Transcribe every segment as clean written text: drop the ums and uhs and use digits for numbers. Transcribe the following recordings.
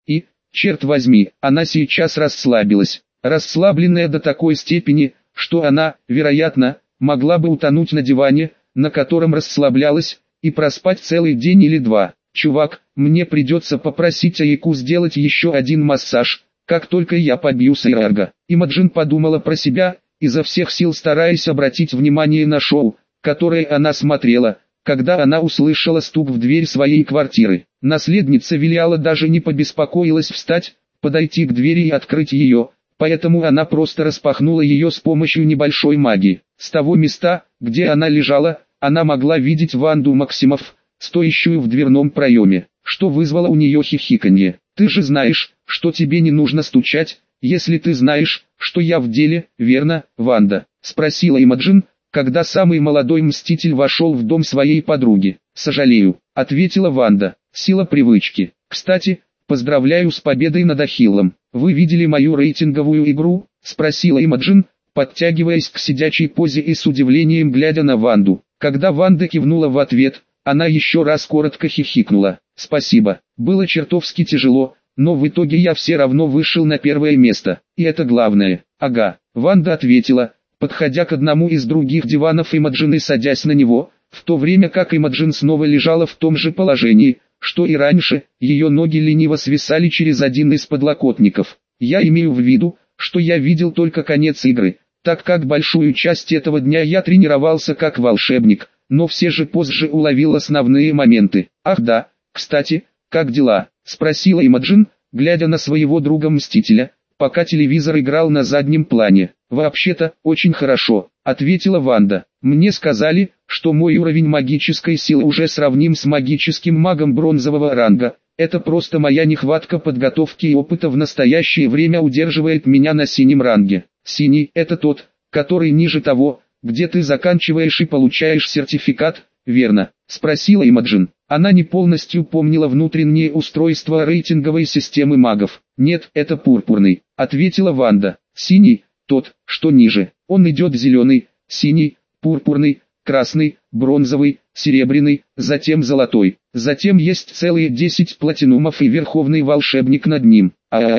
И, черт возьми, она сейчас расслабилась. Расслабленная до такой степени, что она, вероятно, могла бы утонуть на диване, на котором расслаблялась, и проспать целый день или два. «Чувак, мне придется попросить Айку сделать еще один массаж, как только я побью Сайрарга». Имаджин подумала про себя, изо всех сил стараясь обратить внимание на шоу, которое она смотрела, когда она услышала стук в дверь своей квартиры. Наследница Велиала даже не побеспокоилась встать, подойти к двери и открыть ее, поэтому она просто распахнула ее с помощью небольшой магии. С того места, где она лежала, она могла видеть Ванду Максимов, стоящую в дверном проеме, что вызвало у нее хихиканье. «Ты же знаешь, что тебе не нужно стучать, если ты знаешь, что я в деле, верно, Ванда?» — спросила Имаджин, когда самый молодой мститель вошел в дом своей подруги. «Сожалею», — ответила Ванда, — «сила привычки. Кстати, поздравляю с победой над Ахиллом. Вы видели мою рейтинговую игру?» — спросила Имаджин, подтягиваясь к сидячей позе и с удивлением глядя на Ванду. Когда Ванда кивнула в ответ, она еще раз коротко хихикнула. «Спасибо, было чертовски тяжело, но в итоге я все равно вышел на первое место, и это главное». «Ага», — Ванда ответила, подходя к одному из других диванов Имаджин и садясь на него, в то время как Имаджин снова лежала в том же положении, что и раньше, ее ноги лениво свисали через один из подлокотников. «Я имею в виду, что я видел только конец игры, так как большую часть этого дня я тренировался как волшебник, но все же позже уловил основные моменты». «Ах да, кстати, как дела?» — спросила Имаджин, глядя на своего друга-мстителя, пока телевизор играл на заднем плане. «Вообще-то, очень хорошо», — ответила Ванда. «Мне сказали, что мой уровень магической силы уже сравним с магическим магом бронзового ранга. Это просто моя нехватка подготовки и опыта в настоящее время удерживает меня на синем ранге». «Синий — это тот, который ниже того, где ты заканчиваешь и получаешь сертификат, верно?» — спросила Имаджин. Она не полностью помнила внутреннее устройство рейтинговой системы магов. «Нет, это пурпурный», — ответила Ванда. «Синий — тот, что ниже. Он идет зеленый, синий, пурпурный, красный, бронзовый, серебряный, затем золотой. Затем есть целые 10 платинумов и верховный волшебник над ним».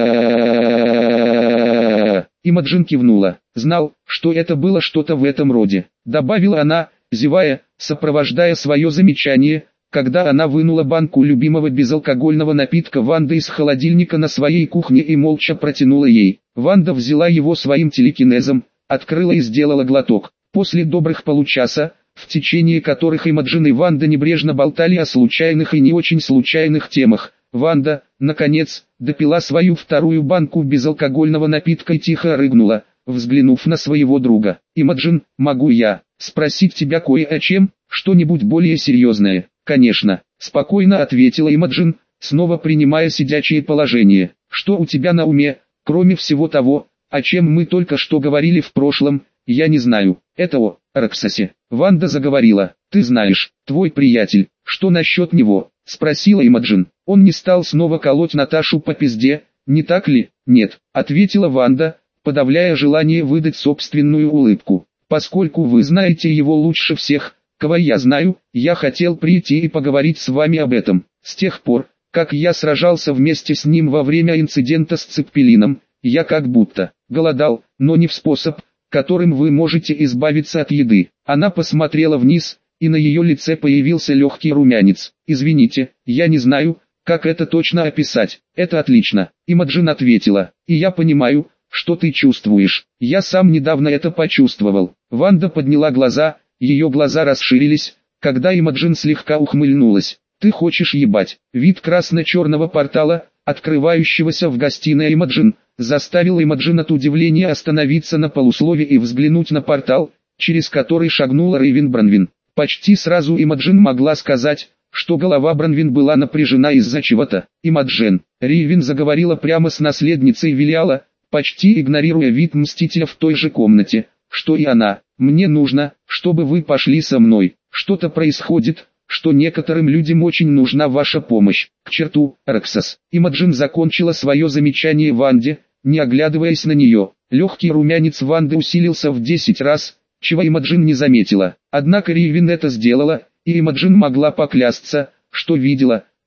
Имаджин кивнула. «Знал, что это было что-то в этом роде», — добавила она, зевая, сопровождая свое замечание, когда она вынула банку любимого безалкогольного напитка Ванды из холодильника на своей кухне и молча протянула ей. Ванда взяла его своим телекинезом, открыла и сделала глоток. После добрых получаса, в течение которых Имаджин и Ванда небрежно болтали о случайных и не очень случайных темах, Ванда, наконец, допила свою вторую банку безалкогольного напитка и тихо рыгнула, взглянув на своего друга. «Имаджин, могу я спросить тебя кое о чем, что-нибудь более серьезное?» «Конечно», — спокойно ответила Имаджин, снова принимая сидячее положение. «Что у тебя на уме, кроме всего того, о чем мы только что говорили в прошлом?» «Я не знаю. Это о Роксасе». Ванда заговорила. «Ты знаешь, твой приятель, что насчет него?» — спросила Имаджин. «Он не стал снова колоть Наташу по пизде, не так ли?» «Нет», — ответила Ванда, подавляя желание выдать собственную улыбку. «Поскольку вы знаете его лучше всех, кого я знаю, я хотел прийти и поговорить с вами об этом. С тех пор, как я сражался вместе с ним во время инцидента с Цеппелином, я как будто голодал, но не в способ, которым вы можете избавиться от еды». Она посмотрела вниз, и на ее лице появился легкий румянец. «Извините, я не знаю, как это точно описать». «Это отлично», — Имаджин ответила. «И я понимаю, что ты чувствуешь. Я сам недавно это почувствовал». Ванда подняла глаза, ее глаза расширились, когда Имаджин слегка ухмыльнулась. «Ты хочешь ебать?» Вид красно-черного портала, открывающегося в гостиной Имаджин, заставил Имаджин от удивления остановиться на полуслове и взглянуть на портал, через который шагнула Рейвен Бранвин. Почти сразу Имаджин могла сказать, что голова Бранвин была напряжена из-за чего-то. «Имаджин», Рейвен заговорила прямо с наследницей Велиала, почти игнорируя вид Мстителя в той же комнате, что и она. «Мне нужно, чтобы вы пошли со мной. Что-то происходит, что некоторым людям очень нужна ваша помощь. К черту, Роксас». Имаджин закончила свое замечание Ванде, не оглядываясь на нее. Легкий румянец Ванды усилился в 10 раз, чего Имаджин не заметила. Однако Рейвен это сделала, и Имаджин могла поклясться, что видела,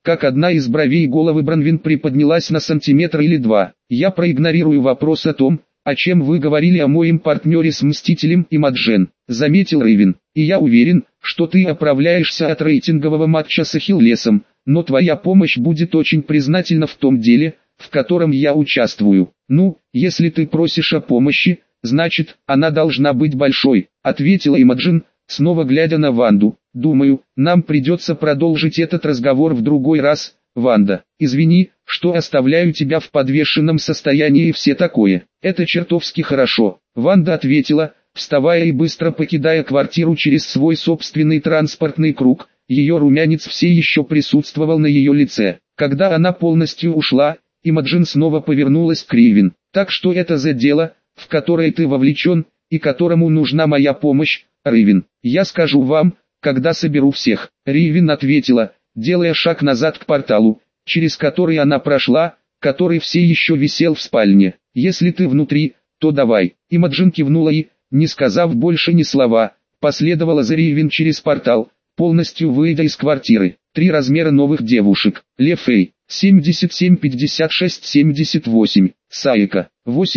как одна из бровей головы Бронвин приподнялась на сантиметр или два. Я проигнорирую вопрос о том, о чем вы говорили о моем партнере с Мстителем и Маджен, заметил Рейвен. И я уверен, что ты оправляешься от рейтингового матча с Ахиллесом, но твоя помощь будет очень признательна в том деле, в котором я участвую. Ну, если ты просишь о помощи, значит, она должна быть большой, ответила Имаджин, снова глядя на Ванду. Думаю, нам придется продолжить этот разговор в другой раз, Ванда. Извини, что оставляю тебя в подвешенном состоянии и все такое. Это чертовски хорошо. Ванда ответила, вставая и быстро покидая квартиру через свой собственный транспортный круг. Ее румянец все еще присутствовал на ее лице. Когда она полностью ушла, Имаджин снова повернулась к Рейвен. Так что это за дело, в которое ты вовлечен, и которому нужна моя помощь, Рейвен? Я скажу вам, когда соберу всех. Рейвен ответила, делая шаг назад к порталу, через который она прошла, который все еще висел в спальне. Если ты внутри, то давай. Имаджин кивнула и, не сказав больше ни слова, последовала за Рейвен через портал, полностью выйдя из квартиры. 3 размера новых девушек. Лефей, 77-56-78. Саика,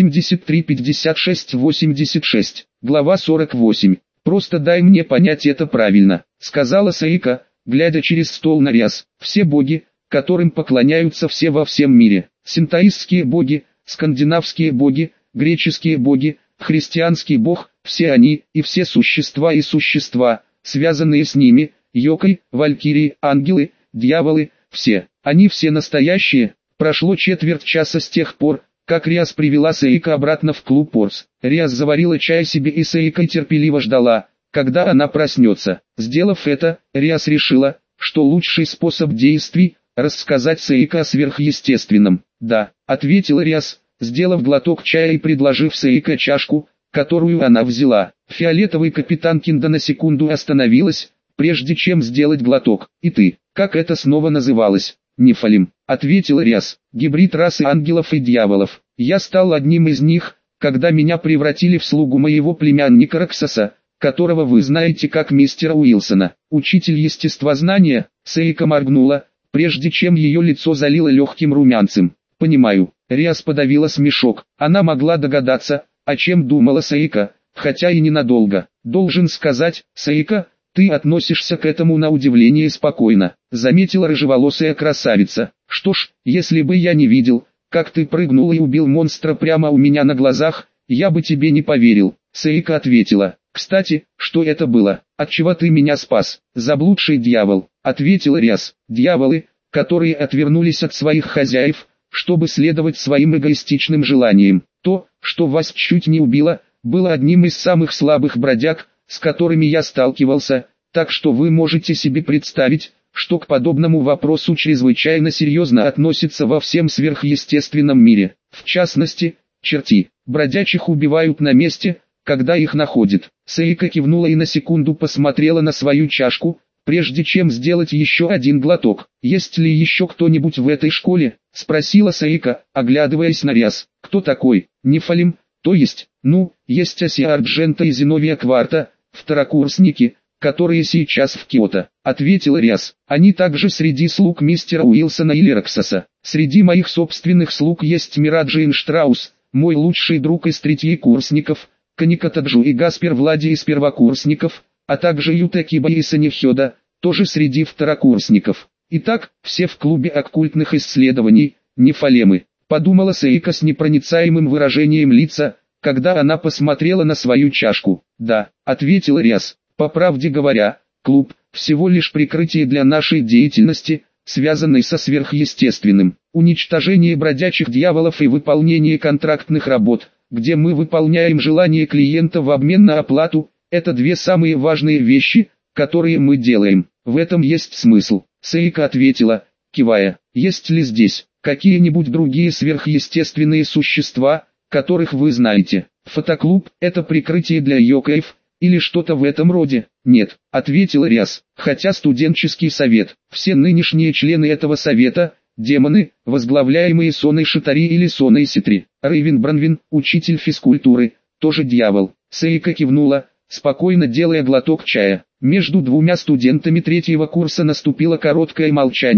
83-56-86. Глава 48. «Просто дай мне понять это правильно», — сказала Саика, глядя через стол на Риас. «Все боги, которым поклоняются все во всем мире, синтоистские боги, скандинавские боги, греческие боги, христианский бог, все они и все существа и существа, связанные с ними, йокой, валькирии, ангелы, дьяволы, все, они все настоящие». Прошло четверть часа с тех пор, как Риас привела Саика обратно в клуб Орс. Риас заварила чай себе и Саика терпеливо ждала, когда она проснется. Сделав это, Риас решила, что лучший способ действий – рассказать Саика о сверхъестественном. «Да», – ответила Риас, сделав глоток чая и предложив Саика чашку, которую она взяла. Фиолетовый капитан Кинда на секунду остановилась, прежде чем сделать глоток. «И ты, как это снова называлось?» «Нефалим», — ответила Риас, — «гибрид расы ангелов и дьяволов. Я стал одним из них, когда меня превратили в слугу моего племянника Роксоса, которого вы знаете как мистера Уилсона». Учитель естествознания, Саика моргнула, прежде чем ее лицо залило легким румянцем. «Понимаю». Риас подавила смешок. Она могла догадаться, о чем думала Саика, хотя и ненадолго. «Должен сказать, Саика, ты относишься к этому на удивление спокойно», — заметила рыжеволосая красавица. «Что ж, если бы я не видел, как ты прыгнул и убил монстра прямо у меня на глазах, я бы тебе не поверил», — Саика ответила. «Кстати, что это было? Отчего ты меня спас?» «Заблудший дьявол», — ответила Риас. «Дьяволы, которые отвернулись от своих хозяев, чтобы следовать своим эгоистичным желаниям. То, что вас чуть не убило, было одним из самых слабых бродяг, с которыми я сталкивался, так что вы можете себе представить, что к подобному вопросу чрезвычайно серьезно относятся во всем сверхъестественном мире. В частности, черти. Бродячих убивают на месте, когда их находят». Саика кивнула и на секунду посмотрела на свою чашку, прежде чем сделать еще один глоток. «Есть ли еще кто-нибудь в этой школе?» — спросила Саика, оглядываясь на Риас. «Кто такой?» «Нефалим, то есть, есть Асия Арджента и Зиновия Кварта, второкурсники, которые сейчас в Киото», — ответила Риас. «Они также среди слуг мистера Уилсона или Роксоса. Среди моих собственных слуг есть Мираджин Штраус, мой лучший друг из третьекурсников, Каника Таджу и Гаспер Влади из первокурсников, а также Юта Киба и Санихёда, тоже среди второкурсников. Итак, все в клубе оккультных исследований, нефалемы», — подумала Саика с непроницаемым выражением лица, когда она посмотрела на свою чашку. «Да», — ответила Риас, — «по правде говоря, клуб — всего лишь прикрытие для нашей деятельности, связанной со сверхъестественным. Уничтожение бродячих дьяволов и выполнение контрактных работ, где мы выполняем желания клиента в обмен на оплату, это две самые важные вещи, которые мы делаем. В этом есть смысл». Саика ответила, кивая. «Есть ли здесь какие-нибудь другие сверхъестественные существа, которых вы знаете? Фотоклуб – это прикрытие для йокаев, или что-то в этом роде?» «Нет», – ответила Риас, – «хотя студенческий совет, все нынешние члены этого совета – демоны, возглавляемые Соной Шитари или Соной Ситри. Рейвен Бронвин, учитель физкультуры, тоже дьявол». Саика кивнула, спокойно делая глоток чая. Между двумя студентами третьего курса наступило короткое молчание,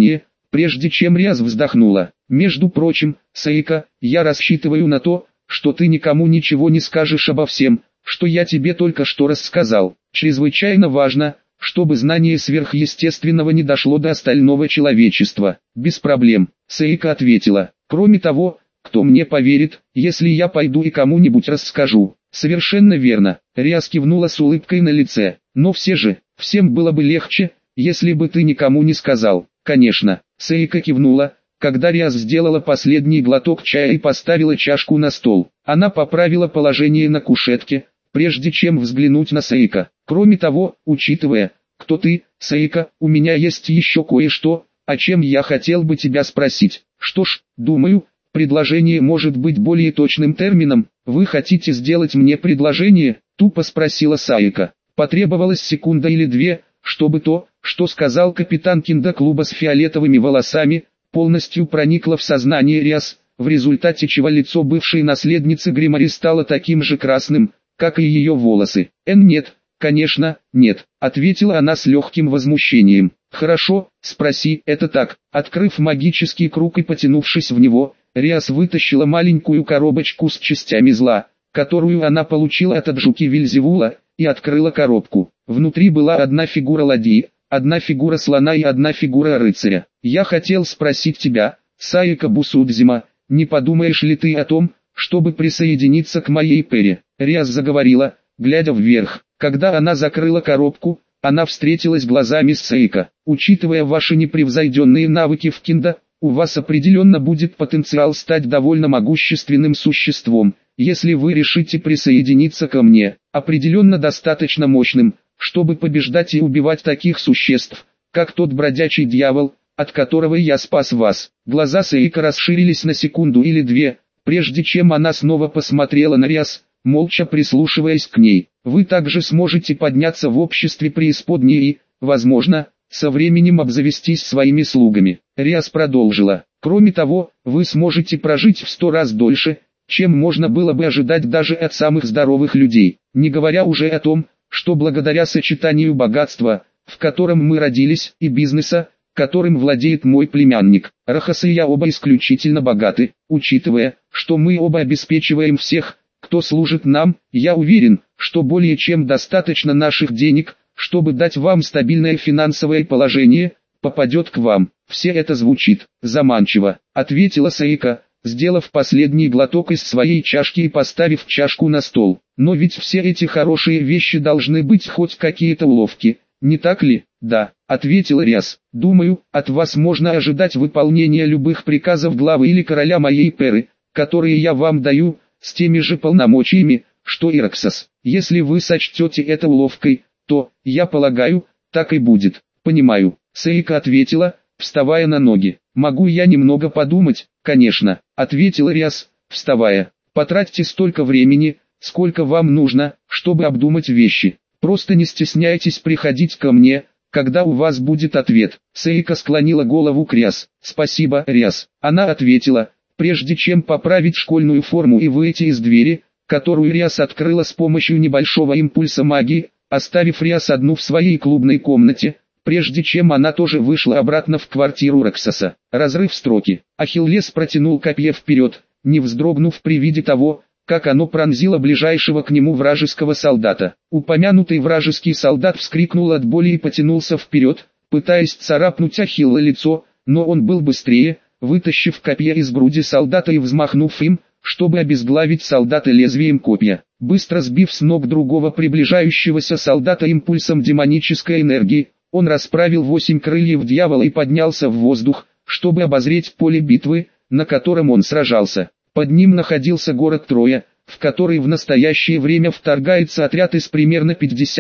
прежде чем Риас вздохнула. «Между прочим, Саика, я рассчитываю на то, что ты никому ничего не скажешь обо всем, что я тебе только что рассказал. Чрезвычайно важно, чтобы знание сверхъестественного не дошло до остального человечества». «Без проблем», Саика ответила. «Кроме того, кто мне поверит, если я пойду и кому-нибудь расскажу?» «Совершенно верно», Риас кивнула с улыбкой на лице. «Но все же, всем было бы легче, если бы ты никому не сказал». «Конечно», Саика кивнула, когда Риас сделала последний глоток чая и поставила чашку на стол. Она поправила положение на кушетке, прежде чем взглянуть на Саика. «Кроме того, учитывая, кто ты, Саика, у меня есть еще кое-что, о чем я хотел бы тебя спросить». «Что ж, думаю, предложение может быть более точным термином. Вы хотите сделать мне предложение?» — тупо спросила Саика. Потребовалась секунда или две, чтобы то, что сказал капитан киндоклуба с фиолетовыми волосами, полностью проникло в сознание Риас, в результате чего лицо бывшей наследницы Гримари стало таким же красным, как и ее волосы. «Нет, конечно, нет», — ответила она с легким возмущением. «Хорошо, спроси, это так». Открыв магический круг и потянувшись в него, Риас вытащила маленькую коробочку с частями зла, которую она получила от Аджуки Вильзевула, и открыла коробку. Внутри была одна фигура ладьи, одна фигура слона и одна фигура рыцаря. «Я хотел спросить тебя, Саика Бусудзима, не подумаешь ли ты о том, чтобы присоединиться к моей Перри?» Риас заговорила, глядя вверх. Когда она закрыла коробку, она встретилась глазами с Саика. «Учитывая ваши непревзойденные навыки в киндо, у вас определенно будет потенциал стать довольно могущественным существом, если вы решите присоединиться ко мне. Определенно достаточно мощным, чтобы побеждать и убивать таких существ, как тот бродячий дьявол, от которого я спас вас». Глаза Саика расширились на секунду или две, прежде чем она снова посмотрела на Риас, молча прислушиваясь к ней. «Вы также сможете подняться в обществе преисподней и, возможно, со временем обзавестись своими слугами». Риас продолжила. «Кроме того, вы сможете прожить в 100 раз дольше, чем можно было бы ожидать даже от самых здоровых людей, не говоря уже о том, что благодаря сочетанию богатства, в котором мы родились, и бизнеса, которым владеет мой племянник, Рахас и я оба исключительно богаты. Учитывая, что мы оба обеспечиваем всех, кто служит нам, я уверен, что более чем достаточно наших денег, чтобы дать вам стабильное финансовое положение, попадет к вам». «Все это звучит заманчиво», — ответила Саика, сделав последний глоток из своей чашки и поставив чашку на стол. «Но ведь все эти хорошие вещи должны быть хоть какие-то уловки, не так ли?» «Да», — ответила Риас. «Думаю, от вас можно ожидать выполнения любых приказов главы или короля моей Перы, которые я вам даю, с теми же полномочиями, что и Раксас. Если вы сочтете это уловкой, то, я полагаю, так и будет». «Понимаю», — Саика ответила, вставая на ноги. «Могу я немного подумать?» «Конечно», — ответила Риас, вставая. «Потратьте столько времени, сколько вам нужно, чтобы обдумать вещи. Просто не стесняйтесь приходить ко мне, когда у вас будет ответ». Саика склонила голову к Риас. «Спасибо, Риас». Она ответила, прежде чем поправить школьную форму и выйти из двери, которую Риас открыла с помощью небольшого импульса магии, оставив Риас одну в своей клубной комнате, прежде чем она тоже вышла обратно в квартиру Раксаса. Разрыв строки. Ахиллес протянул копье вперед, не вздрогнув при виде того, как оно пронзило ближайшего к нему вражеского солдата. Упомянутый вражеский солдат вскрикнул от боли и потянулся вперед, пытаясь царапнуть Ахилла лицо, но он был быстрее, вытащив копье из груди солдата и взмахнув им, чтобы обезглавить солдата лезвием копья. Быстро сбив с ног другого приближающегося солдата импульсом демонической энергии, он расправил 8 крыльев дьявола и поднялся в воздух, чтобы обозреть поле битвы, на котором он сражался. Под ним находился город Троя, в который в настоящее время вторгается отряд из примерно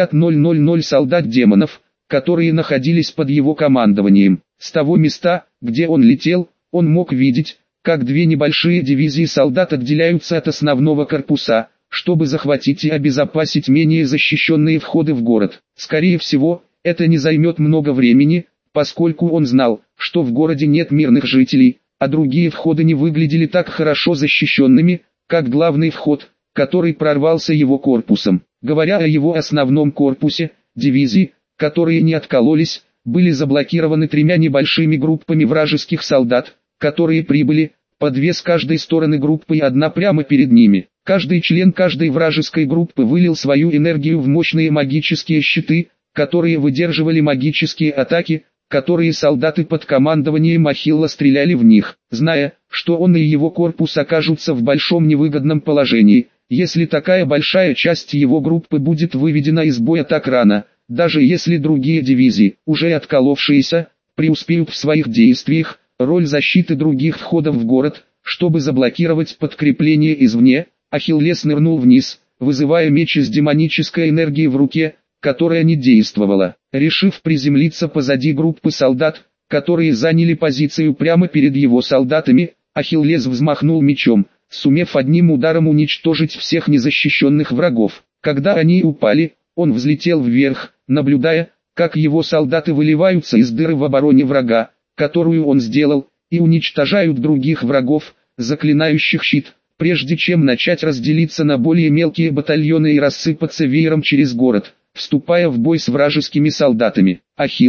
50 солдат-демонов, которые находились под его командованием. С того места, где он летел, он мог видеть, как две небольшие дивизии солдат отделяются от основного корпуса, чтобы захватить и обезопасить менее защищенные входы в город. Скорее всего, это не займет много времени, поскольку он знал, что в городе нет мирных жителей, а другие входы не выглядели так хорошо защищенными, как главный вход, который прорвался его корпусом. Говоря о его основном корпусе, дивизии, которые не откололись, были заблокированы 3 небольшими группами вражеских солдат, которые прибыли, по 2 с каждой стороны группы и 1 прямо перед ними. Каждый член каждой вражеской группы вылил свою энергию в мощные магические щиты, которые выдерживали магические атаки, которые солдаты под командованием Ахилла стреляли в них, зная, что он и его корпус окажутся в большом невыгодном положении, если такая большая часть его группы будет выведена из боя так рано, даже если другие дивизии, уже отколовшиеся, преуспеют в своих действиях. Роль защиты других входов в город, чтобы заблокировать подкрепление извне, Ахиллес нырнул вниз, вызывая меч из демонической энергии в руке, которая не действовала. Решив приземлиться позади группы солдат, которые заняли позицию прямо перед его солдатами, Ахиллес взмахнул мечом, сумев одним ударом уничтожить всех незащищенных врагов. Когда они упали, он взлетел вверх, наблюдая, как его солдаты выливаются из дыры в обороне врага, которую он сделал, и уничтожают других врагов, заклинающих щит, прежде чем начать разделиться на более мелкие батальоны и рассыпаться веером через город, вступая в бой с вражескими солдатами.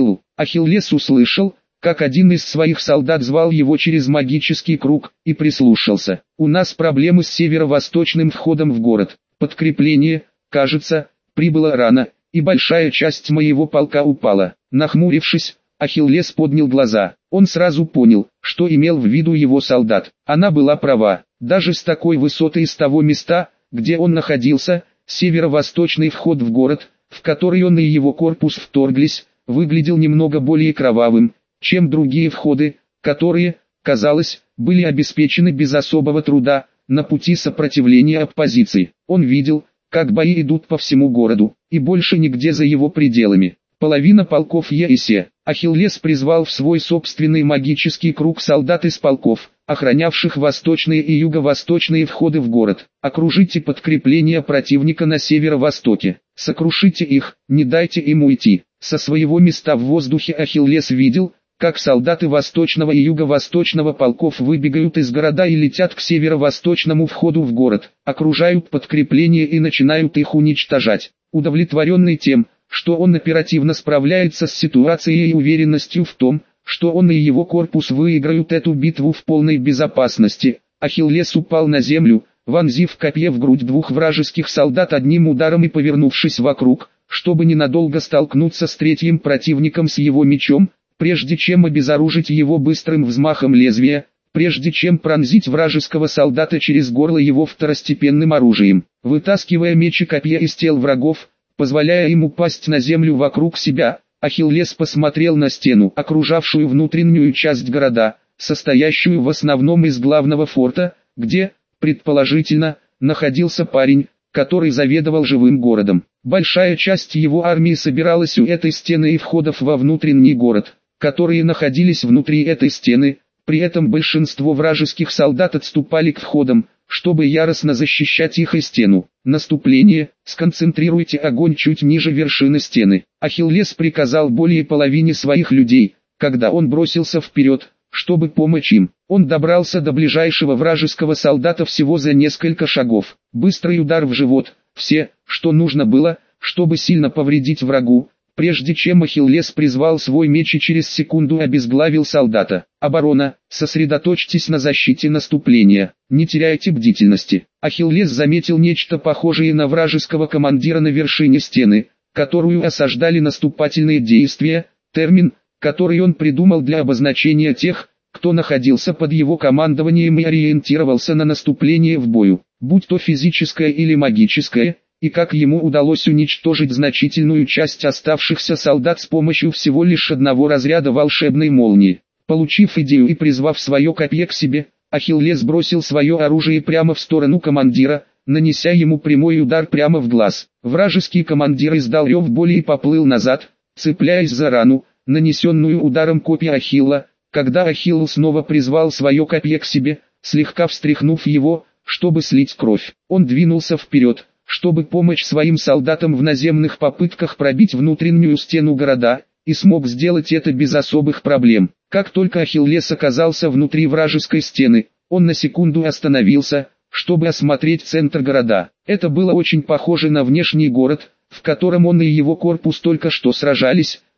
Ахиллес услышал, как один из своих солдат звал его через магический круг, и прислушался. «У нас проблемы с северо-восточным входом в город. Подкрепление, кажется, прибыло рано, и большая часть моего полка упала». Нахмурившись, Ахиллес поднял глаза. Он сразу понял, что имел в виду его солдат. Она была права. Даже с такой высоты из того места, где он находился, северо-восточный вход в город, в который он и его корпус вторглись, выглядел немного более кровавым, чем другие входы, которые, казалось, были обеспечены без особого труда, на пути сопротивления оппозиции. Он видел, как бои идут по всему городу, и больше нигде за его пределами. Половина полков Е. Ахиллес призвал в свой собственный магический круг солдат из полков, охранявших восточные и юго-восточные входы в город. Окружите подкрепление противника на северо-востоке. Сокрушите их, не дайте им уйти. Со своего места в воздухе Ахиллес видел, как солдаты восточного и юго-восточного полков выбегают из города и летят к северо-восточному входу в город, окружают подкрепление и начинают их уничтожать. Удовлетворенный тем, что он оперативно справляется с ситуацией и уверенностью в том, что он и его корпус выиграют эту битву в полной безопасности, Ахиллес упал на землю, вонзив копье в грудь 2 вражеских солдат одним ударом и повернувшись вокруг, чтобы ненадолго столкнуться с третьим противником с его мечом, прежде чем обезоружить его быстрым взмахом лезвия, прежде чем пронзить вражеского солдата через горло его второстепенным оружием. Вытаскивая меч и копья из тел врагов, позволяя им упасть на землю вокруг себя, Ахиллес посмотрел на стену, окружавшую внутреннюю часть города, состоящую в основном из главного форта, где, предположительно, находился парень, который заведовал живым городом. Большая часть его армии собиралась у этой стены и входов во внутренний город, которые находились внутри этой стены, при этом большинство вражеских солдат отступали к входам, чтобы яростно защищать их и стену. Наступление, сконцентрируйте огонь чуть ниже вершины стены. Ахиллес приказал более половине своих людей, когда он бросился вперед, чтобы помочь им. Он добрался до ближайшего вражеского солдата всего за несколько шагов. Быстрый удар в живот, все, что нужно было, чтобы сильно повредить врагу, прежде чем Ахиллес призвал свой меч и через секунду обезглавил солдата. Оборона, сосредоточьтесь на защите наступления, не теряйте бдительности. Ахиллес заметил нечто похожее на вражеского командира на вершине стены, которую осаждали наступательные действия, термин, который он придумал для обозначения тех, кто находился под его командованием и ориентировался на наступление в бою, будь то физическое или магическое, и как ему удалось уничтожить значительную часть оставшихся солдат с помощью всего лишь одного разряда волшебной молнии. Получив идею и призвав свое копье к себе, Ахиллес бросил свое оружие прямо в сторону командира, нанеся ему прямой удар прямо в глаз. Вражеский командир издал рев боли и поплыл назад, цепляясь за рану, нанесенную ударом копья Ахилла. Когда Ахилл снова призвал свое копье к себе, слегка встряхнув его, чтобы слить кровь, он двинулся вперед, чтобы помочь своим солдатам в наземных попытках пробить внутреннюю стену города, и смог сделать это без особых проблем. Как только Ахиллес оказался внутри вражеской стены, он на секунду остановился, чтобы осмотреть центр города. Это было очень похоже на внешний город, в котором он и его корпус только что сражались,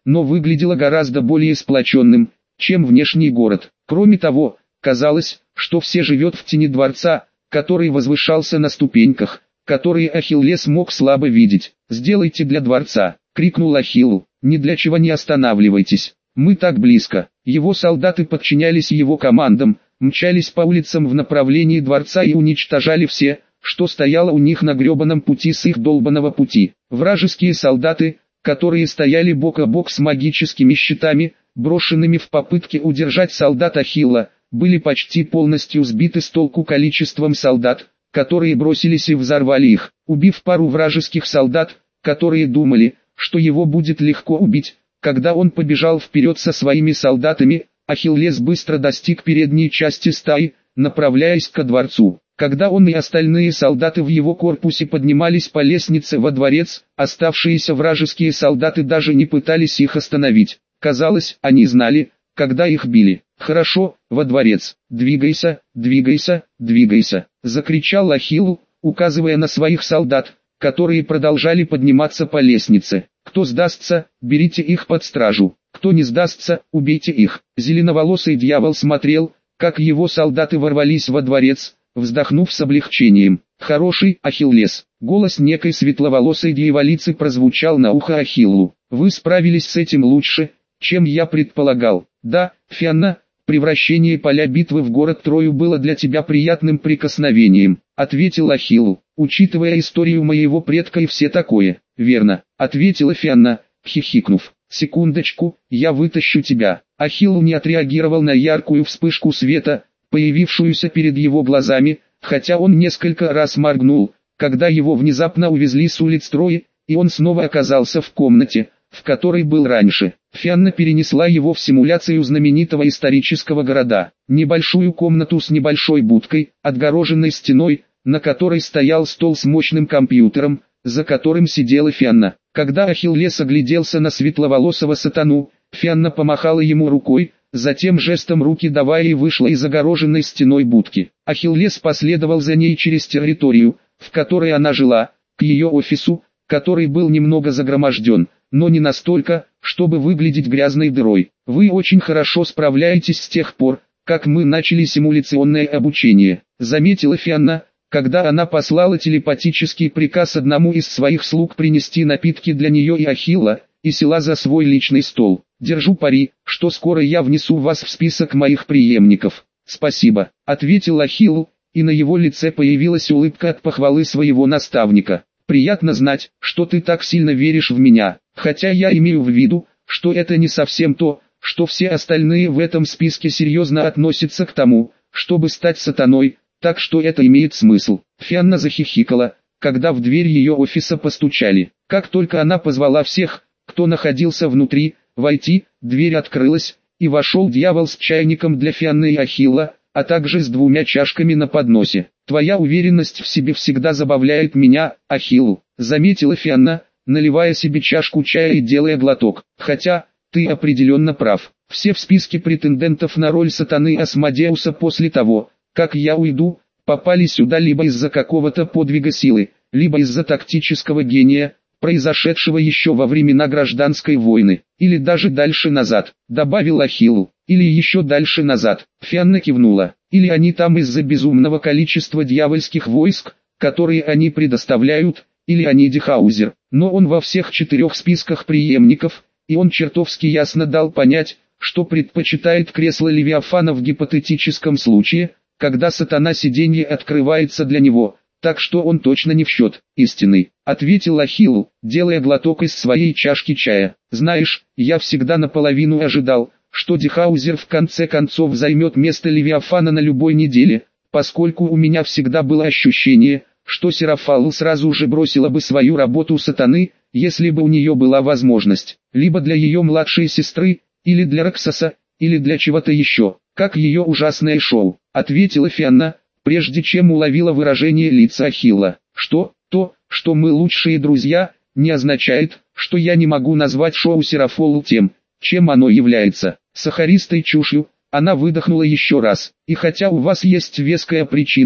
но выглядело гораздо более сплоченным, чем внешний город. Кроме того, казалось, что все живет в тени дворца, который возвышался на ступеньках, которые Ахиллес мог слабо видеть. «Сделайте для дворца!» — крикнул Ахиллу. «Ни для чего не останавливайтесь, мы так близко». Его солдаты подчинялись его командам, мчались по улицам в направлении дворца и уничтожали все, что стояло у них на гребаном пути с их долбаного пути. Вражеские солдаты, которые стояли бок о бок с магическими щитами, брошенными в попытке удержать солдат Ахилла, были почти полностью сбиты с толку количеством солдат, которые бросились и взорвали их. Убив пару вражеских солдат, которые думали, что его будет легко убить, когда он побежал вперед со своими солдатами, Ахиллес быстро достиг передней части стаи, направляясь ко дворцу. Когда он и остальные солдаты в его корпусе поднимались по лестнице во дворец, оставшиеся вражеские солдаты даже не пытались их остановить. Казалось, они знали, когда их били. «Хорошо, во дворец, двигайся, двигайся, двигайся», — закричал Ахилл, указывая на своих солдат, которые продолжали подниматься по лестнице. «Кто сдастся, берите их под стражу, кто не сдастся, убейте их». Зеленоволосый дьявол смотрел, как его солдаты ворвались во дворец, вздохнув с облегчением. «Хороший, Ахиллес!» Голос некой светловолосой дьяволицы прозвучал на ухо Ахиллу. «Вы справились с этим лучше, чем я предполагал. Да, Фианна, превращение поля битвы в город Трою было для тебя приятным прикосновением», — ответил Ахилл. «Учитывая историю моего предка и все такое». «Верно», — ответила Фианна, хихикнув. «Секундочку, я вытащу тебя». Ахилл не отреагировал на яркую вспышку света, появившуюся перед его глазами, хотя он несколько раз моргнул, когда его внезапно увезли с улиц Трои, и он снова оказался в комнате, в которой был раньше. Фианна перенесла его в симуляцию знаменитого исторического города. Небольшую комнату с небольшой будкой, отгороженной стеной, на которой стоял стол с мощным компьютером, за которым сидела Фианна. Когда Ахиллес огляделся на светловолосого сатану, Фианна помахала ему рукой, затем жестом руки давая и вышла из огороженной стеной будки. Ахиллес последовал за ней через территорию, в которой она жила, к ее офису, который был немного загроможден, но не настолько, чтобы выглядеть грязной дырой. «Вы очень хорошо справляетесь с тех пор, как мы начали симуляционное обучение», — заметила Фианна, когда она послала телепатический приказ одному из своих слуг принести напитки для нее и Ахилла, и села за свой личный стол. «Держу пари, что скоро я внесу вас в список моих преемников». «Спасибо», — ответил Ахилл, и на его лице появилась улыбка от похвалы своего наставника. «Приятно знать, что ты так сильно веришь в меня, хотя я имею в виду, что это не совсем то, что все остальные в этом списке серьезно относятся к тому, чтобы стать сатаной, так что это имеет смысл». Фианна захихикала, когда в дверь ее офиса постучали. Как только она позвала всех, кто находился внутри, войти, дверь открылась, и вошел дьявол с чайником для Фианны и Ахилла, а также с 2 чашками на подносе. «Твоя уверенность в себе всегда забавляет меня, Ахилл», — заметила Фианна, наливая себе чашку чая и делая глоток. «Хотя, ты определенно прав. Все в списке претендентов на роль сатаны Асмодеуса после того, как я уйду, попали сюда либо из-за какого-то подвига силы, либо из-за тактического гения, произошедшего еще во времена гражданской войны, или даже дальше назад», — добавил Ахилл. «Или еще дальше назад», — Фианна кивнула. «Или они там из-за безумного количества дьявольских войск, которые они предоставляют, или они Дихаузер». Но он во всех 4 списках преемников, и он чертовски ясно дал понять, что предпочитает кресло Левиафана в гипотетическом случае, когда сатана сиденье открывается для него, так что он точно не в счет. «Истинный», — ответил Ахилл, делая глоток из своей чашки чая. «Знаешь, я всегда наполовину ожидал, что Дихаузер в конце концов займет место Левиафана на любой неделе, поскольку у меня всегда было ощущение, что Серафалл сразу же бросила бы свою работу сатаны, если бы у нее была возможность, либо для ее младшей сестры, или для Роксоса, или для чего-то еще, как ее ужасное шоу», — ответила Фианна, прежде чем уловила выражение лица Ахилла. «Что, то, что мы лучшие друзья, не означает, что я не могу назвать шоу Серафалл тем, чем оно является, сахаристой чушью». Она выдохнула еще раз. «И хотя у вас есть веская причина,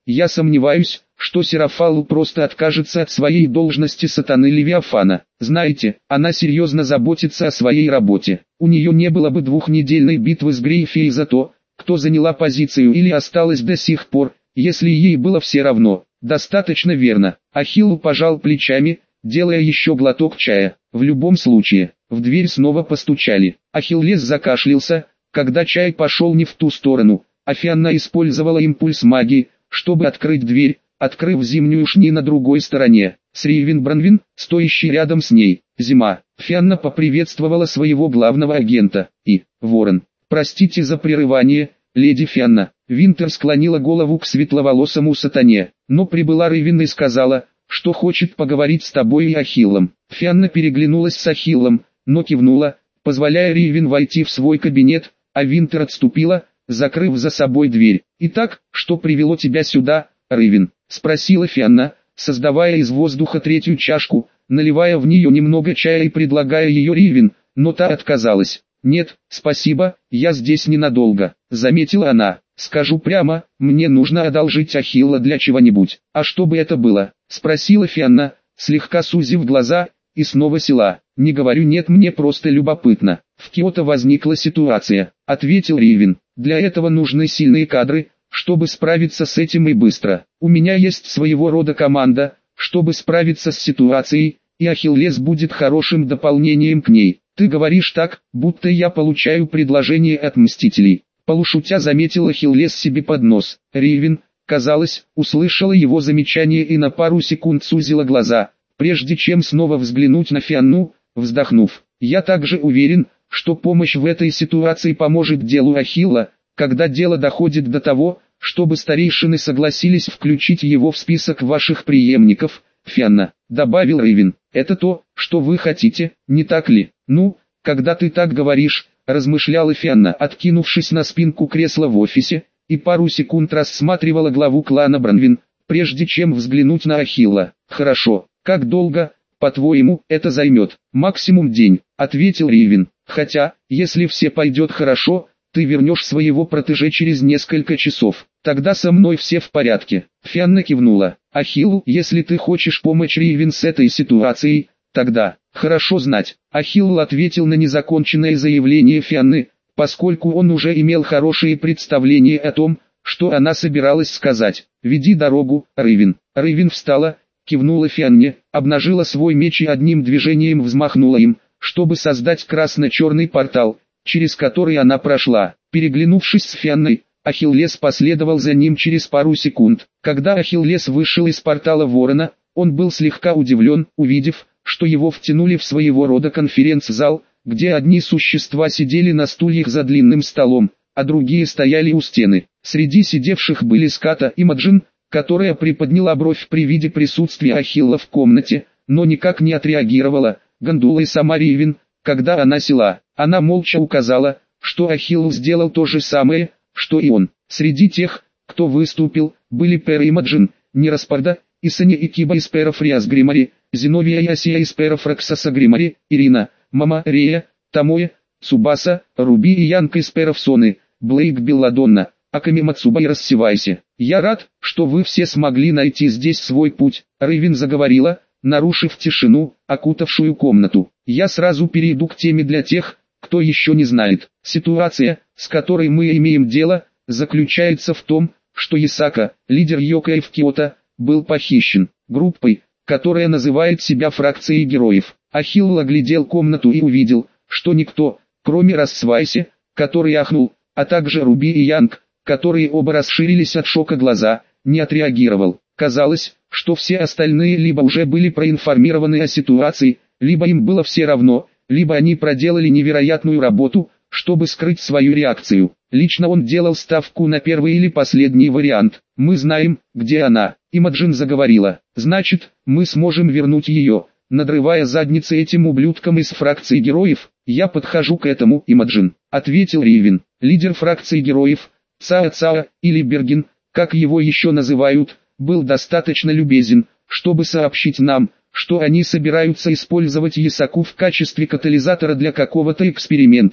Я сомневаюсь, что Серафалу просто откажется от своей должности сатаны Левиафана. Знаете, она серьезно заботится о своей работе. У нее не было бы двухнедельной битвы с Грейфией за то, кто заняла позицию или осталась до сих пор, если ей было все равно. Достаточно верно. Ахилл пожал плечами, делая еще глоток чая. В любом случае, в дверь снова постучали. Ахиллес закашлялся, когда чай пошел не в ту сторону. Фианна использовала импульс магии, чтобы открыть дверь, открыв зимнюю шни на другой стороне. Сривин Бранвин, стоящий рядом с ней. Зима. Фианна поприветствовала своего главного агента. И, Ворон, простите за прерывание, леди Фианна. Винтер склонила голову к светловолосому сатане, но прибыла Ривин и сказала, что хочет поговорить с тобой и Ахиллом. Фианна переглянулась с Ахиллом, но кивнула, позволяя Ривин войти в свой кабинет, а Винтер отступила, закрыв за собой дверь. «Итак, что привело тебя сюда, Ривин?» — спросила Фианна, создавая из воздуха третью чашку, наливая в нее немного чая и предлагая ее Ривин, но та отказалась. «Нет, спасибо, я здесь ненадолго», — заметила она. «Скажу прямо, мне нужно одолжить Ахилла для чего-нибудь». «А что бы это было?» — спросила Фианна, слегка сузив глаза, и снова села. «Не говорю нет, мне просто любопытно». «В Киото возникла ситуация», — ответил Ривин. «Для этого нужны сильные кадры, чтобы справиться с этим и быстро. У меня есть своего рода команда, чтобы справиться с ситуацией, и Ахиллес будет хорошим дополнением к ней». «Ты говоришь так, будто я получаю предложение от Мстителей», — полушутя заметил Ахиллес себе под нос. Ривин, казалось, услышала его замечание и на пару секунд сузила глаза, прежде чем снова взглянуть на Фианну, вздохнув. «Я также уверен, что помощь в этой ситуации поможет делу Ахилла, когда дело доходит до того, чтобы старейшины согласились включить его в список ваших преемников, Фианна», — добавил Ривин. «Это то, что вы хотите, не так ли?» «Ну, когда ты так говоришь», — размышляла Фианна, откинувшись на спинку кресла в офисе, и пару секунд рассматривала главу клана Бранвин, прежде чем взглянуть на Ахилла. «Хорошо, как долго, по-твоему, это займет?» «Максимум день», — ответил Ривин. «Хотя, если все пойдет хорошо, ты вернешь своего протеже через несколько часов. Тогда со мной все в порядке». Фианна кивнула. «Ахилл, если ты хочешь помочь Ривин с этой ситуацией, тогда...» «Хорошо знать», — Ахилл ответил на незаконченное заявление Фианны, поскольку он уже имел хорошие представления о том, что она собиралась сказать. «Веди дорогу, Ривин». Ривин встала, кивнула Фианне, обнажила свой меч и одним движением взмахнула им, чтобы создать красно-черный портал, через который она прошла. Переглянувшись с Фианной, Ахиллес последовал за ним через пару секунд. Когда Ахиллес вышел из портала Ворона, он был слегка удивлен, увидев, что его втянули в своего рода конференц-зал, где одни существа сидели на стульях за длинным столом, а другие стояли у стены. Среди сидевших были Ската и Маджин, которая приподняла бровь при виде присутствия Ахилла в комнате, но никак не отреагировала. Гондула и сама Ривин, когда она села, она молча указала, что Ахилл сделал то же самое, что и он. Среди тех, кто выступил, были Пера и Маджин, Нераспарда, Исани и Киба из Пера Фриас Гримари, Зиновия и Асия из Пера Фраксаса Гримари, Ирина, Мама Рея, Тамоэ, Цубаса, Руби и Янка из Пера Соны, Блейк Белладонна, Аками Мацуба и Рассевайся. «Я рад, что вы все смогли найти здесь свой путь», — Ривин заговорила, нарушив тишину, окутавшую комнату. «Я сразу перейду к теме для тех, кто еще не знает. Ситуация, с которой мы имеем дело, заключается в том, что Исака, лидер Йокаи в Киото, был похищен группой, которая называет себя фракцией героев». Ахилл оглядел комнату и увидел, что никто, кроме Рассвайси, который ахнул, а также Руби и Янг, которые оба расширились от шока глаза, не отреагировал. Казалось, что все остальные либо уже были проинформированы о ситуации, либо им было все равно, либо они проделали невероятную работу, чтобы скрыть свою реакцию. Лично он делал ставку на первый или последний вариант. «Мы знаем, где она», — Имаджин заговорила. «Значит, мы сможем вернуть ее», надрывая задницы этим ублюдкам из фракции героев. «Я подхожу к этому, Имаджин», — ответил Ривин. Лидер фракции героев, Цаа-Цаа, или Берген, как его еще называют, был достаточно любезен, чтобы сообщить нам, что они собираются использовать Исаку в качестве катализатора для какого-то эксперимента,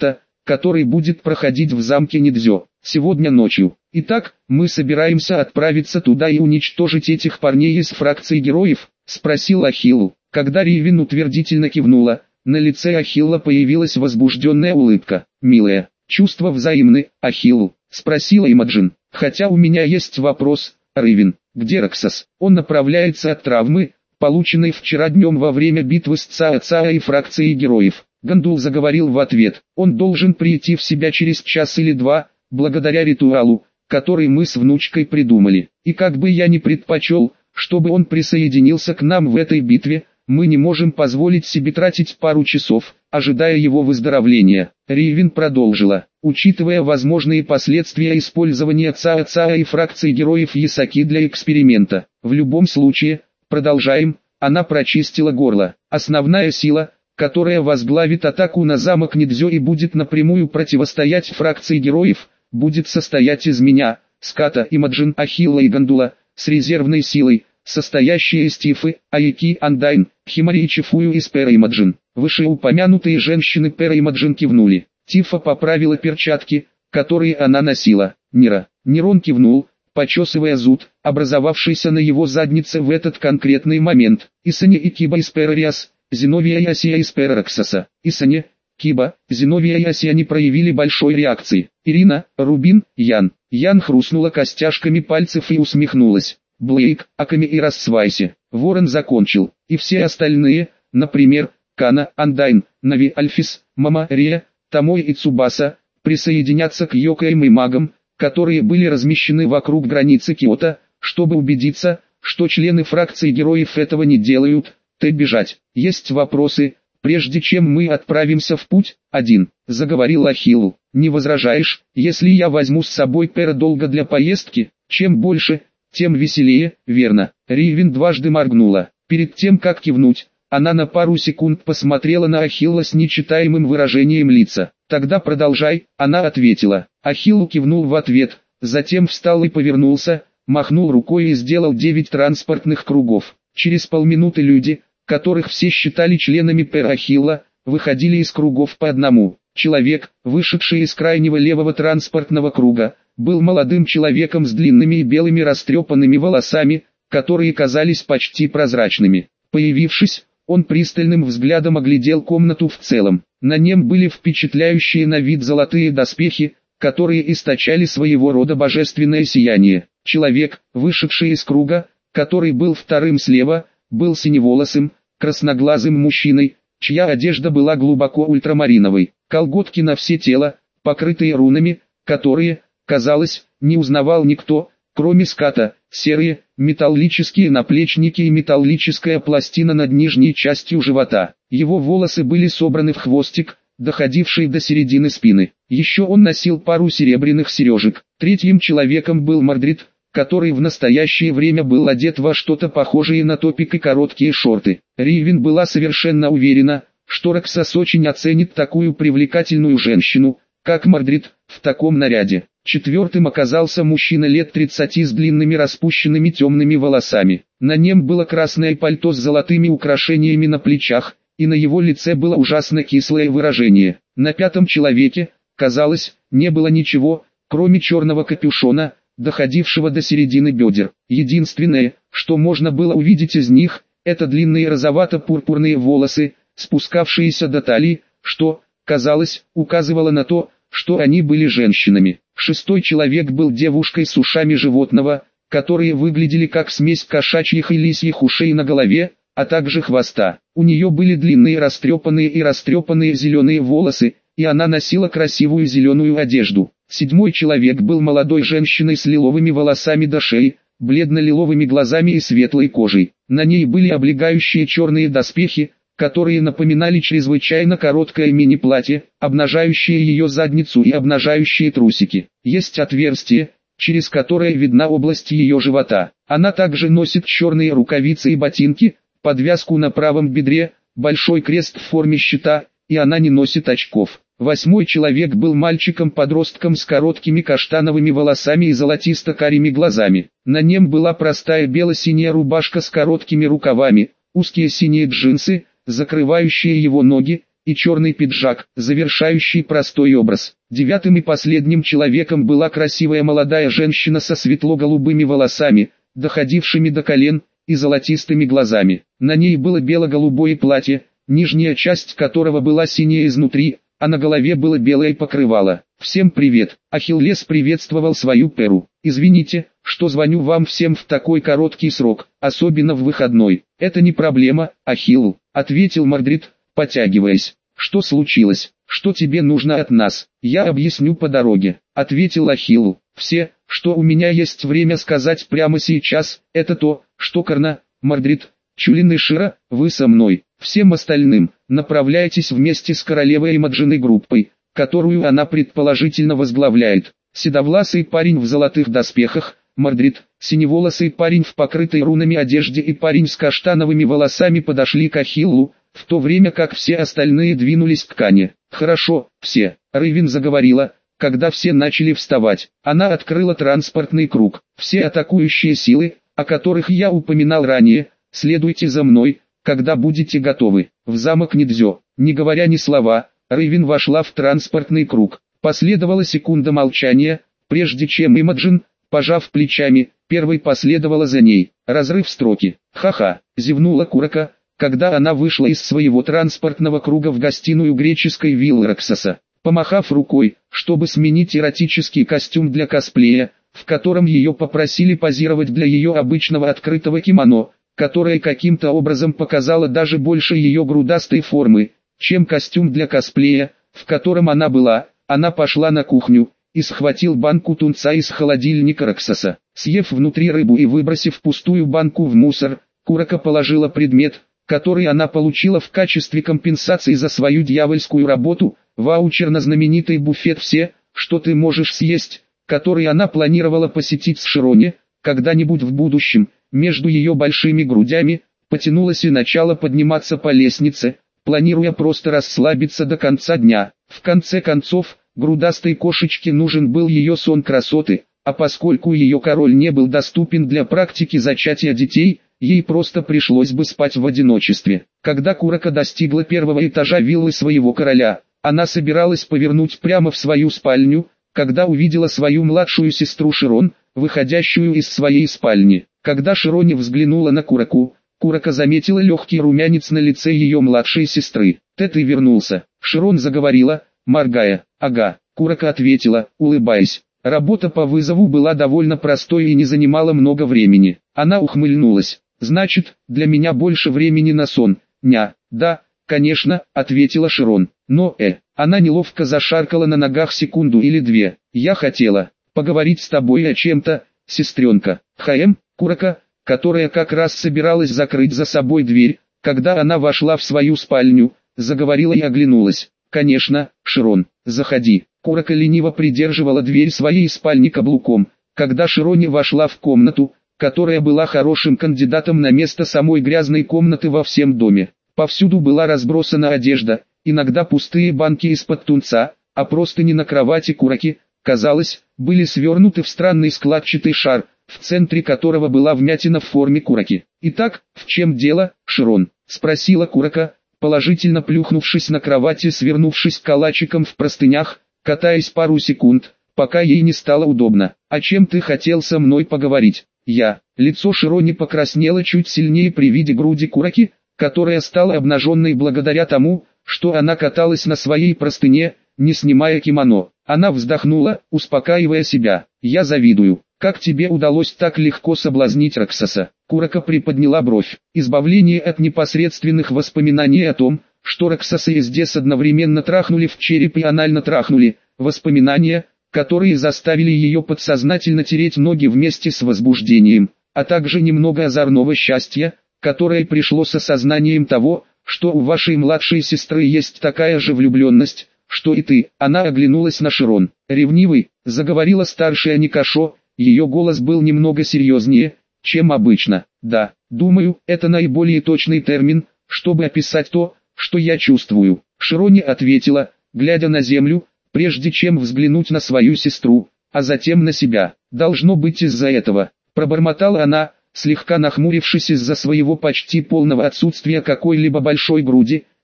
который будет проходить в замке Нидзё, сегодня ночью. Итак, мы собираемся отправиться туда и уничтожить этих парней из фракции героев, спросил Ахиллу. Когда Ривен утвердительно кивнула, на лице Ахилла появилась возбужденная улыбка. «Милая, чувства взаимны, Ахилл?» — спросила Имаджин. «Хотя у меня есть вопрос, Ривен, где Роксос? Он направляется от травмы, полученной вчера днем во время битвы с Цао и фракцией героев». Гандул заговорил в ответ. «Он должен прийти в себя через час или два, благодаря ритуалу, который мы с внучкой придумали. И как бы я ни предпочел, чтобы он присоединился к нам в этой битве, мы не можем позволить себе тратить пару часов, ожидая его выздоровления». Ривен продолжила. «Учитывая возможные последствия использования Цао и фракции героев Ясаки для эксперимента, в любом случае, продолжаем». Она прочистила горло. «Основная сила, которая возглавит атаку на замок Нидзё и будет напрямую противостоять фракции героев, будет состоять из меня, Ската, Имаджин, Ахилла и Гандула, с резервной силой, состоящей из Тифы, Айки, Андайн, Химари и Чифую из Пера Имаджин». Вышеупомянутые женщины Пера Имаджин кивнули. Тифа поправила перчатки, которые она носила. Нерон кивнул, почесывая зуд, образовавшийся на его заднице в этот конкретный момент. Исане и Киба из Пера Риас, Зиновия и Асия из Пера Роксоса. Исане, Киба, Зиновия и Асия не проявили большой реакции. Ирина, Рубин, Ян. Ян хрустнула костяшками пальцев и усмехнулась. Блейк, Аками и Рассвайси. Ворон закончил. И все остальные, например, Кана, Андайн, Нави, Альфис, Мама, Рия, Томой и Цубаса, присоединятся к Йокаям и магам, которые были размещены вокруг границы Киото, чтобы убедиться, что члены фракции героев этого не делают. Бежать. Есть вопросы, прежде чем мы отправимся в путь? Один. Заговорил Ахилл. Не возражаешь, если я возьму с собой Пера долго для поездки? Чем больше, тем веселее, верно? Ривен дважды моргнула. Перед тем как кивнуть, она на пару секунд посмотрела на Ахилла с нечитаемым выражением лица. «Тогда продолжай», она ответила. Ахилл кивнул в ответ, затем встал и повернулся, махнул рукой и сделал 9 транспортных кругов. Через полминуты люди, которых все считали членами Пера Ахилла, выходили из кругов по одному. Человек, вышедший из крайнего левого транспортного круга, был молодым человеком с длинными и белыми растрепанными волосами, которые казались почти прозрачными. Появившись, он пристальным взглядом оглядел комнату в целом. На нем были впечатляющие на вид золотые доспехи, которые источали своего рода божественное сияние. Человек, вышедший из круга, который был вторым слева, был синеволосым, красноглазым мужчиной, чья одежда была глубоко ультрамариновой. Колготки на все тело, покрытые рунами, которые, казалось, не узнавал никто, кроме Ската, серые, металлические наплечники и металлическая пластина над нижней частью живота. Его волосы были собраны в хвостик, доходивший до середины спины. Еще он носил пару серебряных сережек. Третьим человеком был Мордрид, который в настоящее время был одет во что-то похожее на топик и короткие шорты. Ривен была совершенно уверена, что Роксос очень оценит такую привлекательную женщину, как Мордрид, в таком наряде. Четвертым оказался мужчина лет 30 с длинными распущенными темными волосами. На нем было красное пальто с золотыми украшениями на плечах, и на его лице было ужасно кислое выражение. На пятом человеке, казалось, не было ничего, кроме черного капюшона, доходившего до середины бедер. Единственное, что можно было увидеть из них, это длинные розовато-пурпурные волосы, спускавшиеся до талии, что, казалось, указывало на то, что они были женщинами. Шестой человек был девушкой с ушами животного, которые выглядели как смесь кошачьих и лисьих ушей на голове, а также хвоста. У нее были длинные растрепанные зеленые волосы, и она носила красивую зеленую одежду. Седьмой человек был молодой женщиной с лиловыми волосами до шеи, бледно-лиловыми глазами и светлой кожей. На ней были облегающие черные доспехи, которые напоминали чрезвычайно короткое мини-платье, обнажающее ее задницу и обнажающие трусики. Есть отверстие, через которое видна область ее живота. Она также носит черные рукавицы и ботинки, подвязку на правом бедре, большой крест в форме щита, и она не носит очков. Восьмой человек был мальчиком-подростком с короткими каштановыми волосами и золотисто-карими глазами. На нем была простая бело-синяя рубашка с короткими рукавами, узкие синие джинсы, закрывающие его ноги, и черный пиджак, завершающий простой образ. Девятым и последним человеком была красивая молодая женщина со светло-голубыми волосами, доходившими до колен, и золотистыми глазами. На ней было бело-голубое платье, нижняя часть которого была синяя изнутри, а на голове было белое покрывало. «Всем привет!» Ахиллес приветствовал свою перу. «Извините, что звоню вам всем в такой короткий срок, особенно в выходной». «Это не проблема, Ахиллу», — ответил Мордрид, потягиваясь. «Что случилось? Что тебе нужно от нас?» «Я объясню по дороге», — ответил Ахиллу. «Все, что у меня есть время сказать прямо сейчас, это то, что Карна, Мордрид, Чулин и Шира, вы со мной. Всем остальным, направляйтесь вместе с королевой Имаджиной группой, которую она предположительно возглавляет. Седовласый парень в золотых доспехах, Мордрид, синеволосый парень в покрытой рунами одежде и парень с каштановыми волосами подошли к Ахиллу, в то время как все остальные двинулись к Кане. «Хорошо, все», — Рывин заговорила, когда все начали вставать. Она открыла транспортный круг. «Все атакующие силы, о которых я упоминал ранее, следуйте за мной, когда будете готовы». В замок Нидзё, не говоря ни слова, Рывин вошла в транспортный круг. Последовала секунда молчания, прежде чем Имаджин, пожав плечами, первой последовала за ней. Разрыв строки. «Ха-ха», зевнула Курака, когда она вышла из своего транспортного круга в гостиную греческой виллы Роксоса. Помахав рукой, чтобы сменить эротический костюм для косплея, в котором ее попросили позировать для ее обычного открытого кимоно, которое каким-то образом показало даже больше ее грудастой формы, чем костюм для косплея, в котором она была, она пошла на кухню и схватил банку тунца из холодильника Роксоса. Съев внутри рыбу и выбросив пустую банку в мусор, Курака положила предмет, который она получила в качестве компенсации за свою дьявольскую работу, ваучер на знаменитый буфет «Все, что ты можешь съесть», который она планировала посетить с Широне, когда-нибудь в будущем. Между ее большими грудями, потянулась и начала подниматься по лестнице, планируя просто расслабиться до конца дня. В конце концов, грудастой кошечке нужен был ее сон красоты, а поскольку ее король не был доступен для практики зачатия детей, ей просто пришлось бы спать в одиночестве. Когда Курака достигла первого этажа виллы своего короля, она собиралась повернуть прямо в свою спальню, когда увидела свою младшую сестру Широн, выходящую из своей спальни. Когда Широне взглянула на Кураку, Курака заметила легкий румянец на лице ее младшей сестры. «Ты вернулся», — Широн заговорила, моргая. «Ага», — Курака ответила, улыбаясь. Работа по вызову была довольно простой и не занимала много времени. Она ухмыльнулась. «Значит, для меня больше времени на сон, ня?» «Да, конечно», — ответила Широн. «Но, она неловко зашаркала на ногах секунду или две. «Я хотела поговорить с тобой о чем-то, сестренка». Курака, которая как раз собиралась закрыть за собой дверь, когда она вошла в свою спальню, заговорила и оглянулась. «Конечно, Широн, заходи». Курака лениво придерживала дверь своей спальни каблуком, когда Широне вошла в комнату, которая была хорошим кандидатом на место самой грязной комнаты во всем доме. Повсюду была разбросана одежда, иногда пустые банки из-под тунца, а простыни на кровати Кураки, казалось, были свернуты в странный складчатый шар, в центре которого была вмятина в форме Кураки. «Итак, в чем дело, Широн?» — спросила Курака, положительно плюхнувшись на кровати, свернувшись калачиком в простынях, катаясь пару секунд, пока ей не стало удобно. «О чем ты хотел со мной поговорить?» Лицо Широни покраснело чуть сильнее при виде груди Кураки, которая стала обнаженной благодаря тому, что она каталась на своей простыне, не снимая кимоно. Она вздохнула, успокаивая себя. «Я завидую. Как тебе удалось так легко соблазнить Роксоса?» Курака приподняла бровь. Избавление от непосредственных воспоминаний о том, что Роксоса и Здес одновременно трахнули в череп и анально трахнули, воспоминания, которые заставили ее подсознательно тереть ноги вместе с возбуждением, а также немного озорного счастья, которое пришло с осознанием того, что у вашей младшей сестры есть такая же влюбленность, что и ты. Она оглянулась на Широн. «Ревнивый», — заговорила старшая Никашо, ее голос был немного серьезнее, чем обычно. «Да, думаю, это наиболее точный термин, чтобы описать то, что я чувствую». Широни ответила, глядя на землю, прежде чем взглянуть на свою сестру, а затем на себя. «Должно быть из-за этого», — пробормотала она, слегка нахмурившись из-за своего почти полного отсутствия какой-либо большой груди,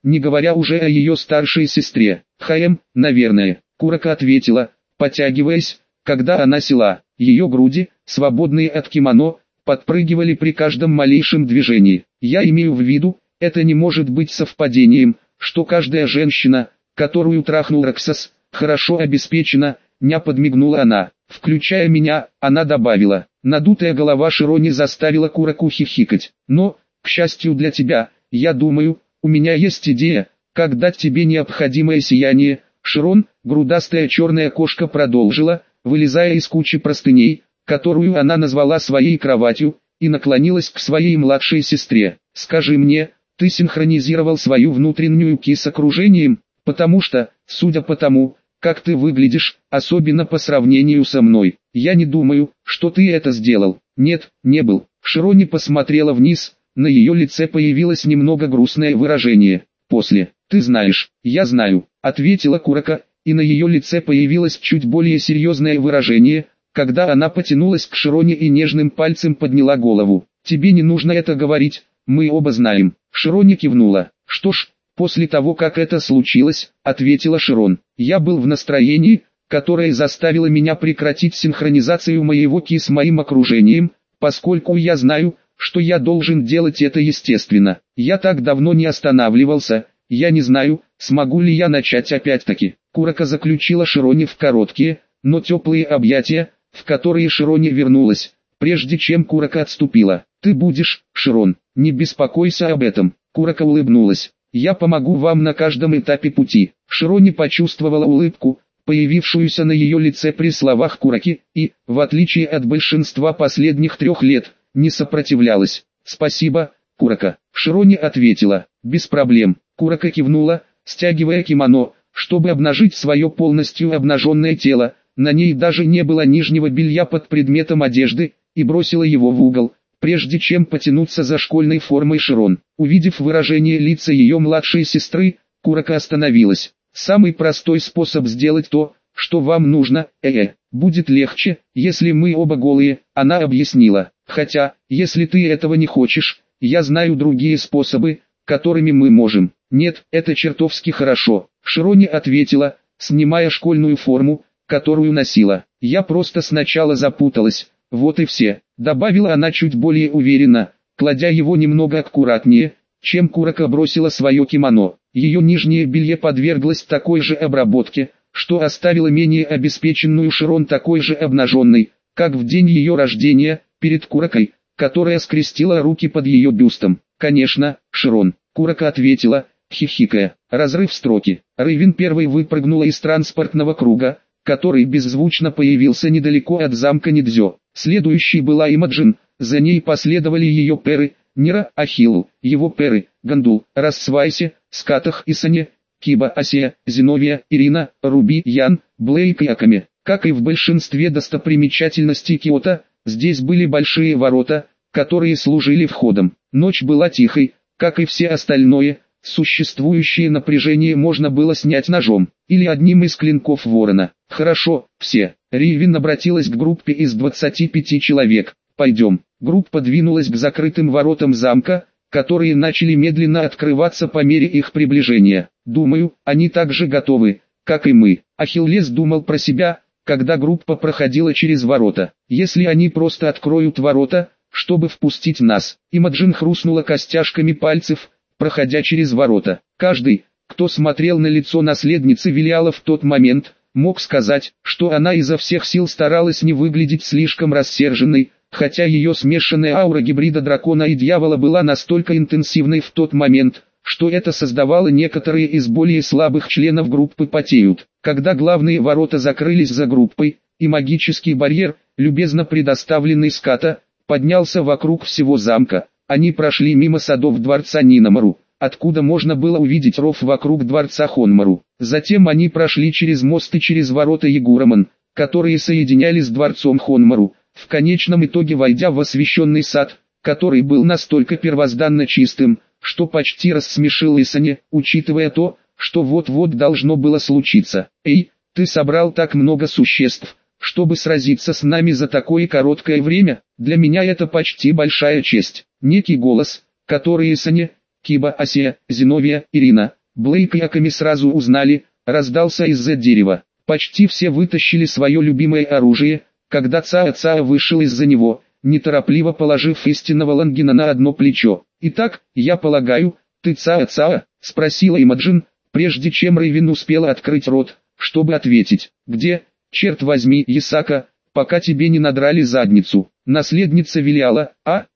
не говоря уже о ее старшей сестре. Наверное, Курака ответила, потягиваясь, когда она села. Ее груди, свободные от кимоно, подпрыгивали при каждом малейшем движении. Я имею в виду, это не может быть совпадением, что каждая женщина, которую трахнул Роксас, хорошо обеспечена, ня подмигнула она. Включая меня, она добавила. Надутая голова Широни заставила Кураку хихикать. Но, к счастью для тебя, я думаю, у меня есть идея, как дать тебе необходимое сияние. Широн, грудастая черная кошка, продолжила, вылезая из кучи простыней, которую она назвала своей кроватью, и наклонилась к своей младшей сестре. Скажи мне, ты синхронизировал свою внутреннюю ки с окружением, потому что, судя по тому, как ты выглядишь, особенно по сравнению со мной, я не думаю, что ты это сделал. Нет, не был. Широни посмотрела вниз, на ее лице появилось немного грустное выражение. После, ты знаешь, я знаю, ответила Курака, и на ее лице появилось чуть более серьезное выражение, когда она потянулась к Широни и нежным пальцем подняла голову. Тебе не нужно это говорить, мы оба знаем. Широни кивнула. Что ж, после того как это случилось, ответила Широн, я был в настроении, которое заставило меня прекратить синхронизацию моего ки с моим окружением, поскольку я знаю, что я должен делать это естественно. Я так давно не останавливался, я не знаю, смогу ли я начать опять-таки. Курака заключила Широни в короткие, но теплые объятия, в которые Широни вернулась, прежде чем Курака отступила. Ты будешь, Широн, не беспокойся об этом. Курака улыбнулась. Я помогу вам на каждом этапе пути. Широни почувствовала улыбку, появившуюся на ее лице при словах Кураки, и, в отличие от большинства последних 3 лет, не сопротивлялась. Спасибо, Курака. Широни ответила. Без проблем. Курака кивнула, стягивая кимоно, чтобы обнажить свое полностью обнаженное тело. На ней даже не было нижнего белья под предметом одежды, и бросила его в угол, прежде чем потянуться за школьной формой Широн. Увидев выражение лица ее младшей сестры, Курака остановилась. Самый простой способ сделать то, что вам нужно, будет легче, если мы оба голые, она объяснила. Хотя, если ты этого не хочешь, я знаю другие способы, которыми мы можем. Нет, это чертовски хорошо. Широни ответила, снимая школьную форму, которую носила. Я просто сначала запуталась, вот и все, добавила она чуть более уверенно, кладя его немного аккуратнее, чем Курака бросила свое кимоно. Ее нижнее белье подверглось такой же обработке, что оставило менее обеспеченную Широн такой же обнаженной, как в день ее рождения, перед Куракой, которая скрестила руки под ее бюстом. Конечно, Широн, Курака ответила, хихикая. Разрыв строки. Рейвен первой выпрыгнула из транспортного круга, который беззвучно появился недалеко от замка Нидзё. Следующей была Имаджин, за ней последовали ее перы, Нира, Ахиллу, его перы, Гандул, Рассвайси, Скатах и Сане, Киба, Асия, Зиновия, Ирина, Руби, Ян, Блейк и Аками. Как и в большинстве достопримечательностей Киото, здесь были большие ворота, которые служили входом. Ночь была тихой, как и все остальное. Существующее напряжение можно было снять ножом, или одним из клинков ворона. Хорошо, все. Ривин обратилась к группе из 25 человек. Пойдем. Группа двинулась к закрытым воротам замка, которые начали медленно открываться по мере их приближения. Думаю, они так же готовы, как и мы. Ахиллес думал про себя, когда группа проходила через ворота. Если они просто откроют ворота, чтобы впустить нас. Имаджин хрустнула костяшками пальцев, проходя через ворота. Каждый, кто смотрел на лицо наследницы Велиала в тот момент, мог сказать, что она изо всех сил старалась не выглядеть слишком рассерженной, хотя ее смешанная аура гибрида дракона и дьявола была настолько интенсивной в тот момент, что это создавало некоторые из более слабых членов группы потеют. Когда главные ворота закрылись за группой, и магический барьер, любезно предоставленный Ската, поднялся вокруг всего замка, они прошли мимо садов дворца Ниномару, откуда можно было увидеть ров вокруг дворца Хонмару. Затем они прошли через мост и через ворота Ягураман, которые соединяли с дворцом Хонмару, в конечном итоге войдя в освященный сад, который был настолько первозданно чистым, что почти рассмешил Исане, учитывая то, что вот-вот должно было случиться. «Эй, ты собрал так много существ, чтобы сразиться с нами за такое короткое время? Для меня это почти большая честь». Некий голос, который Исане, Киба, Асия, Зиновия, Ирина, Блейк и Аками сразу узнали, раздался из-за дерева. Почти все вытащили свое любимое оружие, когда Цаа вышел из-за него, неторопливо положив истинного Лангина на одно плечо. «Итак, я полагаю, ты Цаа?» — спросила Имаджин, прежде чем Рейвен успела открыть рот, чтобы ответить. «Где, черт возьми, Ясака, пока тебе не надрали задницу?» Наследница Велиала,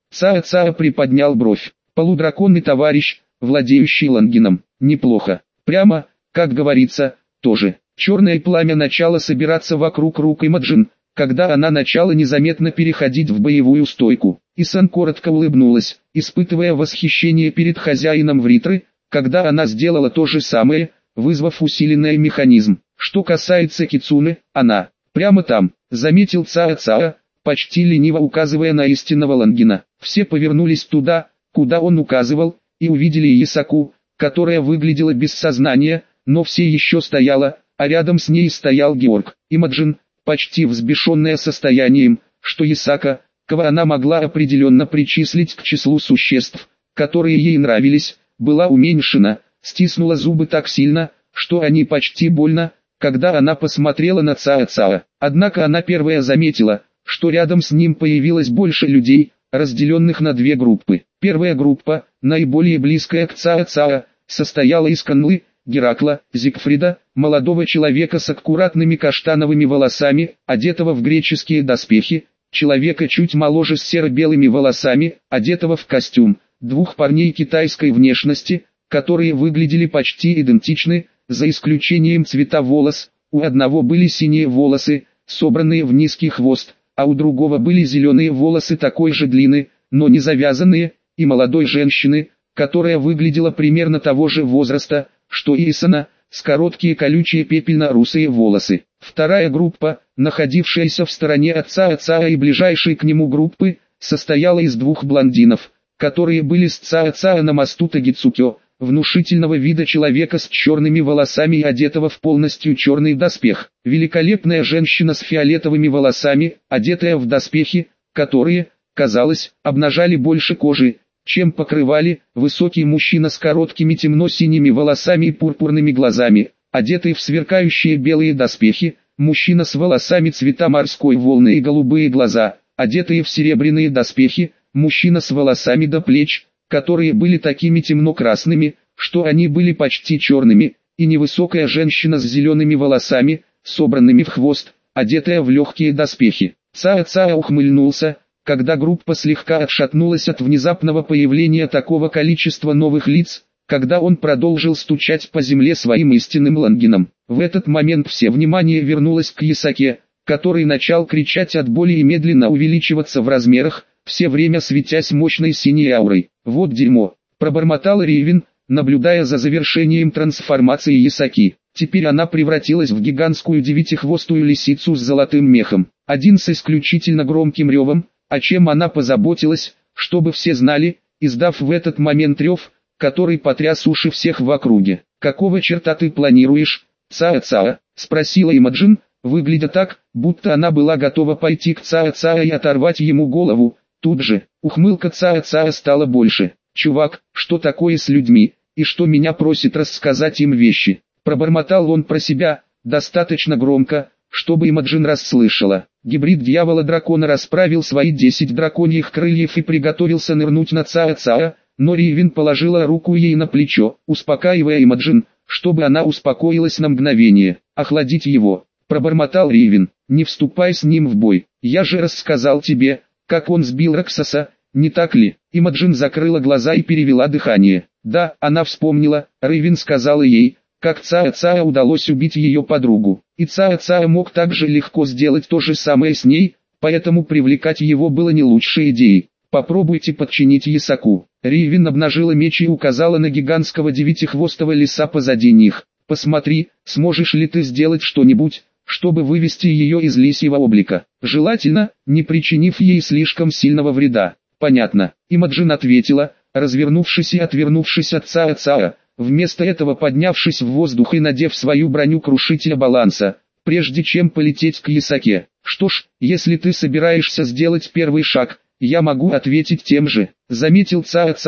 Цаа приподнял бровь. «Полудраконный товарищ, владеющий Лангином. Неплохо. Прямо, как говорится, тоже». Черное пламя начало собираться вокруг рук Имаджин, когда она начала незаметно переходить в боевую стойку. Исан коротко улыбнулась, испытывая восхищение перед хозяином Вритры, когда она сделала то же самое, вызвав усиленный механизм. Что касается Кицуны, она прямо там, заметил Цаа, почти лениво указывая на истинного Лангина. Все повернулись туда, куда он указывал, и увидели Ясаку, которая выглядела без сознания, но все еще стояла, а рядом с ней стоял Георг. Имаджин, почти взбешенная состоянием, что Ясака, кого она могла определенно причислить к числу существ, которые ей нравились, была уменьшена, стиснула зубы так сильно, что они почти больно, когда она посмотрела на Цаа. Однако она первая заметила, что рядом с ним появилось больше людей, разделенных на две группы. Первая группа, наиболее близкая к Цаа, состояла из Канлы, Геракла, Зигфрида, молодого человека с аккуратными каштановыми волосами, одетого в греческие доспехи, человека чуть моложе с серо-белыми волосами, одетого в костюм, двух парней китайской внешности, которые выглядели почти идентичны, за исключением цвета волос. У одного были синие волосы, собранные в низкий хвост, а у другого были зеленые волосы такой же длины, но не завязанные, и молодой женщины, которая выглядела примерно того же возраста, что и Исана, с короткие колючие пепельно-русые волосы. Вторая группа, находившаяся в стороне от Цаа и ближайшей к нему группы, состояла из двух блондинов, которые были с Цаа на мосту Тагицукё, внушительного вида человека с черными волосами и одетого в полностью черный доспех. Великолепная женщина с фиолетовыми волосами, одетая в доспехи, которые, казалось, обнажали больше кожи, чем покрывали. Высокий мужчина с короткими темно-синими волосами и пурпурными глазами, одетый в сверкающие белые доспехи, мужчина с волосами цвета морской волны и голубые глаза, одетые в серебряные доспехи, мужчина с волосами до плеч, которые были такими темно-красными, что они были почти черными, и невысокая женщина с зелеными волосами, собранными в хвост, одетая в легкие доспехи. Цаа ухмыльнулся, когда группа слегка отшатнулась от внезапного появления такого количества новых лиц, когда он продолжил стучать по земле своим истинным лангином. В этот момент все внимание вернулось к Ясаке, который начал кричать от боли и медленно увеличиваться в размерах, все время светясь мощной синей аурой. «Вот дерьмо», — пробормотал Рейвен, наблюдая за завершением трансформации Ясаки. Теперь она превратилась в гигантскую девятихвостую лисицу с золотым мехом. Один с исключительно громким ревом, о чем она позаботилась, чтобы все знали, издав в этот момент рев, который потряс уши всех в округе. «Какого черта ты планируешь, Цаа?» — спросила Имаджин, выглядя так, будто она была готова пойти к Цаа и оторвать ему голову. Тут же, ухмылка Цаа стала больше. «Чувак, что такое с людьми, и что меня просит рассказать им вещи?» Пробормотал он про себя, достаточно громко, чтобы Имаджин расслышала. Гибрид дьявола-дракона расправил свои 10 драконьих крыльев и приготовился нырнуть на Цаа, но Рейвен положила руку ей на плечо, успокаивая Имаджин, чтобы она успокоилась на мгновение. «Охладить его», — пробормотал Рейвен, — «не вступай с ним в бой. Я же рассказал тебе, как он сбил Раксаса, не так ли?» Имаджин закрыла глаза и перевела дыхание. Да, она вспомнила, Рейвен сказала ей, как Цаа удалось убить ее подругу. И Цаа мог также легко сделать то же самое с ней, поэтому привлекать его было не лучшей идеей. «Попробуйте подчинить Ясаку». Рейвен обнажила меч и указала на гигантского девятихвостого лиса позади них. «Посмотри, сможешь ли ты сделать что-нибудь, чтобы вывести ее из лисьего облика, желательно, не причинив ей слишком сильного вреда». «Понятно», — Имаджин ответила, развернувшись и отвернувшись от Цаа, вместо этого поднявшись в воздух и надев свою броню крушителя баланса, прежде чем полететь к Ясаке. «Что ж, если ты собираешься сделать первый шаг, я могу ответить тем же», — заметил Цаа,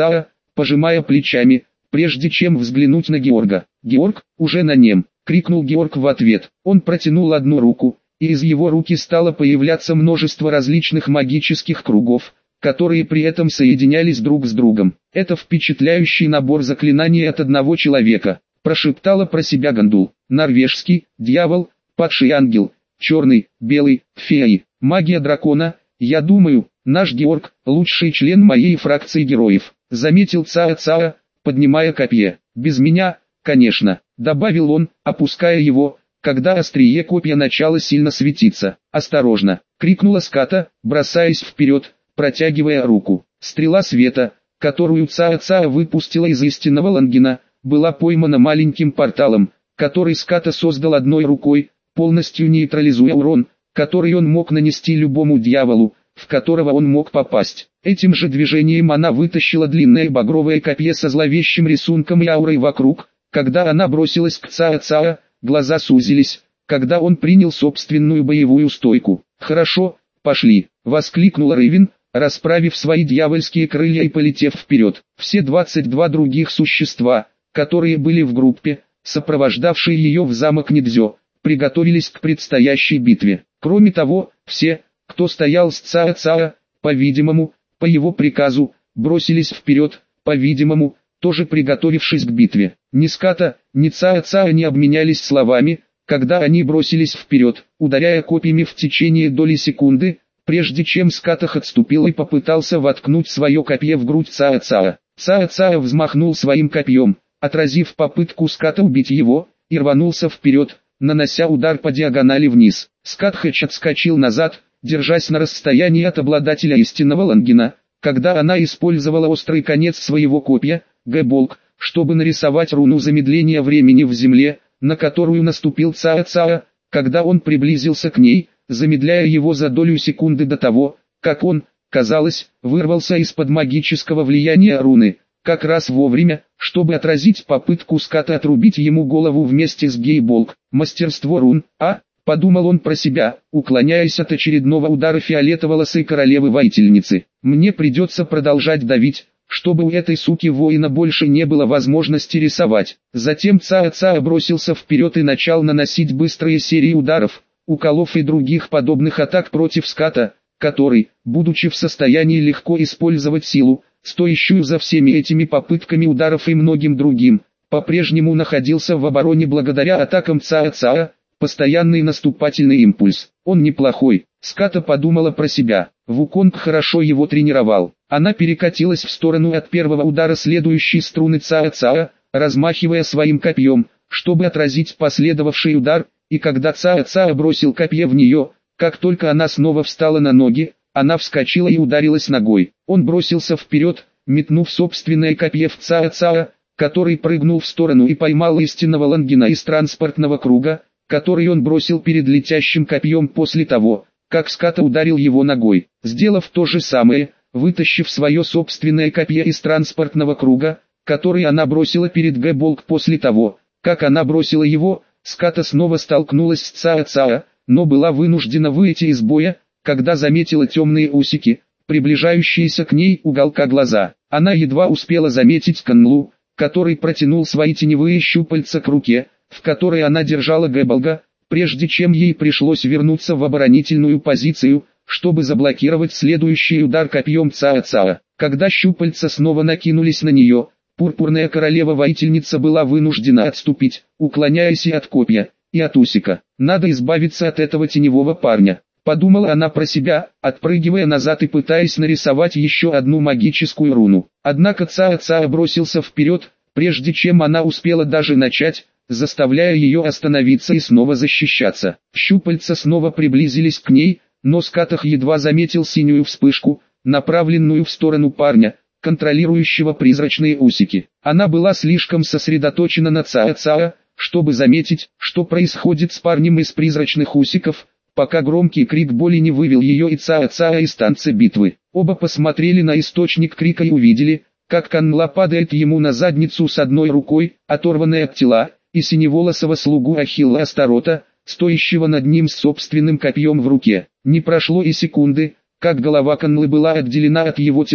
пожимая плечами, прежде чем взглянуть на Георга. «Георг, уже на нем!» — крикнул Георг в ответ. Он протянул одну руку, и из его руки стало появляться множество различных магических кругов, которые при этом соединялись друг с другом. «Это впечатляющий набор заклинаний от одного человека», — прошептала про себя Гандул. «Норвежский, дьявол, падший ангел, черный, белый, феи, магия дракона. Я думаю, наш Георг — лучший член моей фракции героев», — заметил Цаа-Цаа, поднимая копье. «Без меня, конечно», — добавил он, опуская его, когда острие копья начало сильно светиться. «Осторожно!» — крикнула Ската, бросаясь вперед, протягивая руку. Стрела света, которую Цаа-Цаа выпустила из истинного Лангена, была поймана маленьким порталом, который Ската создал одной рукой, полностью нейтрализуя урон, который он мог нанести любому дьяволу, в которого он мог попасть. Этим же движением она вытащила длинное багровое копье со зловещим рисунком и аурой вокруг. Когда она бросилась к Цаа-Цаа, глаза сузились, когда он принял собственную боевую стойку. «Хорошо, пошли!» — воскликнула Рейвен, расправив свои дьявольские крылья и полетев вперед. Все 22 других существа, которые были в группе, сопровождавшие ее в замок Нидзё, приготовились к предстоящей битве. Кроме того, все, кто стоял с Цаа-Цаа, по-видимому, по его приказу, бросились вперед, по-видимому, тоже приготовившись к битве. Ни Ската, ни Цаа-Цаа не обменялись словами, когда они бросились вперед, ударяя копьями в течение доли секунды, прежде чем Скатах отступил и попытался воткнуть свое копье в грудь Цаа-Цаа. Цаа-Цаа взмахнул своим копьем, отразив попытку Ската убить его, и рванулся вперед, нанося удар по диагонали вниз. Скатхэч отскочил назад, держась на расстоянии от обладателя истинного Лангена, когда она использовала острый конец своего копья, Гэболк, чтобы нарисовать руну замедления времени в земле, на которую наступил Цаа-Цаа, когда он приблизился к ней, замедляя его за долю секунды до того, как он, казалось, вырвался из-под магического влияния руны, как раз вовремя, чтобы отразить попытку Ската отрубить ему голову вместе с Гейболк. Мастерство рун, подумал он про себя, уклоняясь от очередного удара фиолетоволосой королевы-воительницы. «Мне придется продолжать давить, чтобы у этой суки-воина больше не было возможности рисовать». Затем Цаа-Цаа бросился вперед и начал наносить быстрые серии ударов, уколов и других подобных атак против Ската, который, будучи в состоянии легко использовать силу, стоящую за всеми этими попытками ударов и многим другим, по-прежнему находился в обороне благодаря атакам Цаа-Цаа. Постоянный наступательный импульс. Он неплохой, Ската подумала про себя. Вуконг хорошо его тренировал. Она перекатилась в сторону от первого удара следующей струны Цаа-Цаа, размахивая своим копьем, чтобы отразить последовавший удар, и когда Цаа-Цаа бросил копье в нее, как только она снова встала на ноги, она вскочила и ударилась ногой. Он бросился вперед, метнув собственное копье в Цаа-Цаа, который прыгнул в сторону и поймал истинного Лангена из транспортного круга, который он бросил перед летящим копьем после того, как Ската ударил его ногой. Сделав то же самое, вытащив свое собственное копье из транспортного круга, который она бросила перед Гэболк после того, как она бросила его, Ската снова столкнулась с Цаа-Цаа, но была вынуждена выйти из боя, когда заметила темные усики, приближающиеся к ней уголка глаза. Она едва успела заметить Канлу, который протянул свои теневые щупальца к руке, в которой она держала Гэболга, прежде чем ей пришлось вернуться в оборонительную позицию, чтобы заблокировать следующий удар копьем Цаа-Цаа. Когда щупальца снова накинулись на нее, пурпурная королева-воительница была вынуждена отступить, уклоняясь и от копья, и от усика. «Надо избавиться от этого теневого парня», — подумала она про себя, отпрыгивая назад и пытаясь нарисовать еще одну магическую руну. Однако Цаа-Цаа бросился вперед, прежде чем она успела даже начать, заставляя ее остановиться и снова защищаться. Щупальца снова приблизились к ней, но Скатах едва заметил синюю вспышку, направленную в сторону парня, контролирующего призрачные усики. Она была слишком сосредоточена на Цаа-Цаа, чтобы заметить, что происходит с парнем из призрачных усиков, пока громкий крик боли не вывел ее и Цаа-Цаа из танца битвы. Оба посмотрели на источник крика и увидели, как Канла падает ему на задницу с одной рукой, оторванной от тела, и синеволосого слугу Ахилла Астарота, стоящего над ним с собственным копьем в руке. Не прошло и секунды, как голова Канлы была отделена от его тела,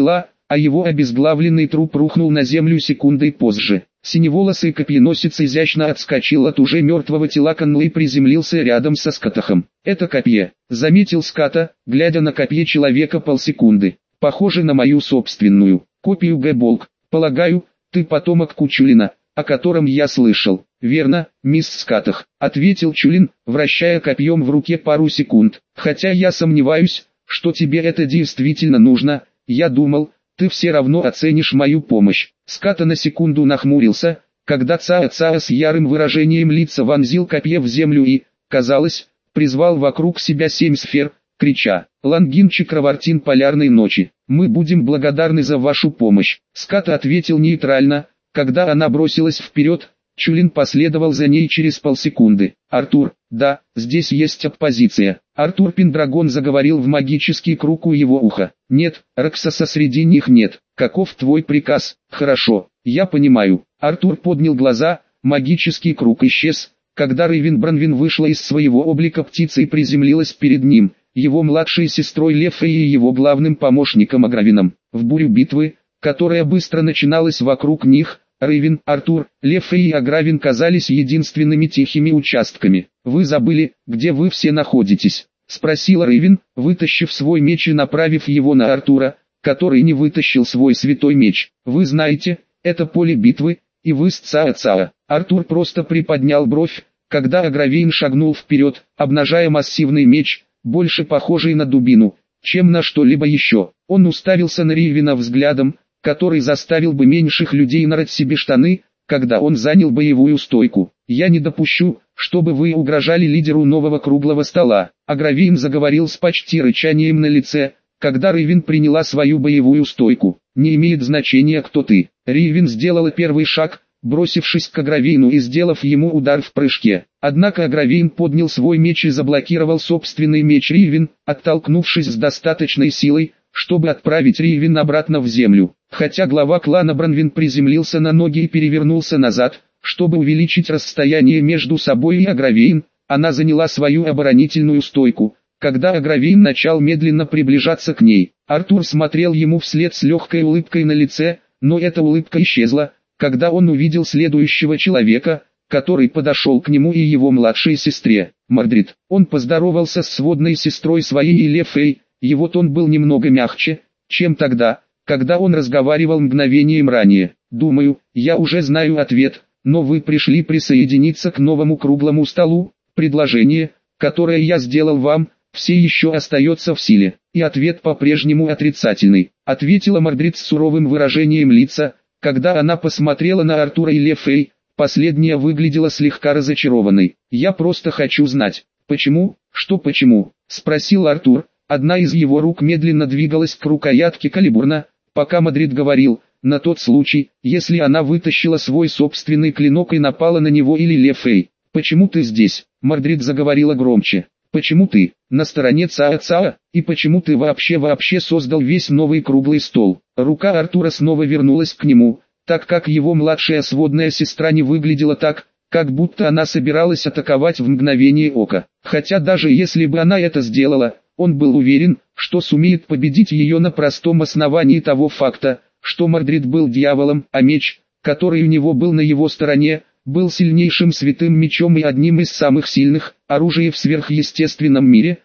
а его обезглавленный труп рухнул на землю секундой позже. Синеволосый копьеносец изящно отскочил от уже мертвого тела Конла и приземлился рядом со Скатахом. «Это копье», — заметил Ската, глядя на копье человека полсекунды. «Похоже на мою собственную копию Гэболк. Полагаю, ты потомок Кучулина, о котором я слышал». «Верно, мисс Скатах», — ответил Чулин, вращая копьем в руке пару секунд. «Хотя я сомневаюсь, что тебе это действительно нужно. Я думал, ты все равно оценишь мою помощь». Ската на секунду нахмурился, когда Цаа-Цаа с ярым выражением лица вонзил копье в землю и, казалось, призвал вокруг себя 7 сфер, крича: «Лангин Чакравартин полярной ночи, мы будем благодарны за вашу помощь». Ската ответил нейтрально, когда она бросилась вперед. Чулин последовал за ней через полсекунды. «Артур, да, здесь есть оппозиция». Артур Пендрагон заговорил в магический круг у его уха. «Нет, Раксаса среди них нет. Каков твой приказ?» «Хорошо, я понимаю». Артур поднял глаза, магический круг исчез, когда Рейвен Бранвин вышла из своего облика птицы и приземлилась перед ним, его младшей сестрой Лефой и его главным помощником Агравином. В бурю битвы, которая быстро начиналась вокруг них, Рейвен, Артур, Лефей и Агравин казались единственными тихими участками. «Вы забыли, где вы все находитесь?» — спросила Рейвен, вытащив свой меч и направив его на Артура, который не вытащил свой святой меч. «Вы знаете, это поле битвы, и вы с Цаа-Цаа». Артур просто приподнял бровь, когда Агравин шагнул вперед, обнажая массивный меч, больше похожий на дубину, чем на что-либо еще. Он уставился на Рейвена взглядом, который заставил бы меньших людей нарать себе штаны, когда он занял боевую стойку. «Я не допущу, чтобы вы угрожали лидеру нового круглого стола». Агравин заговорил с почти рычанием на лице, когда Рейвен приняла свою боевую стойку. «Не имеет значения, кто ты». Рейвен сделала первый шаг, бросившись к Агравину и сделав ему удар в прыжке. Однако Агравин поднял свой меч и заблокировал собственный меч Рейвен, оттолкнувшись с достаточной силой, чтобы отправить Рейвен обратно в землю. Хотя глава клана Бранвин приземлился на ноги и перевернулся назад, чтобы увеличить расстояние между собой и Агравин, она заняла свою оборонительную стойку, когда Агравин начал медленно приближаться к ней. Артур смотрел ему вслед с легкой улыбкой на лице, но эта улыбка исчезла, когда он увидел следующего человека, который подошел к нему и его младшей сестре, Мордрид. Он поздоровался с сводной сестрой своей и Лефей, его тон был немного мягче, чем тогда, когда он разговаривал мгновением ранее. «Думаю, я уже знаю ответ, но вы пришли присоединиться к новому круглому столу. Предложение, которое я сделал вам, все еще остается в силе». «И ответ по-прежнему отрицательный», — ответила Мордрид с суровым выражением лица, когда она посмотрела на Артура и Лефей. Последняя выглядела слегка разочарованной. «Я просто хочу знать, почему?» «Что почему?» — спросил Артур. Одна из его рук медленно двигалась к рукоятке калибурна, пока Мордрид говорил, на тот случай, если она вытащила свой собственный клинок и напала на него или Лефей. «Почему ты здесь?» — Мордрид заговорила громче. «Почему ты на стороне Цаа-Цаа, и почему ты вообще создал весь новый круглый стол?» Рука Артура снова вернулась к нему, так как его младшая сводная сестра не выглядела так, как будто она собиралась атаковать в мгновение ока. Хотя даже если бы она это сделала, он был уверен, что сумеет победить ее на простом основании того факта, что Мордрид был дьяволом, а меч, который у него был на его стороне, был сильнейшим святым мечом и одним из самых сильных оружий в сверхъестественном мире.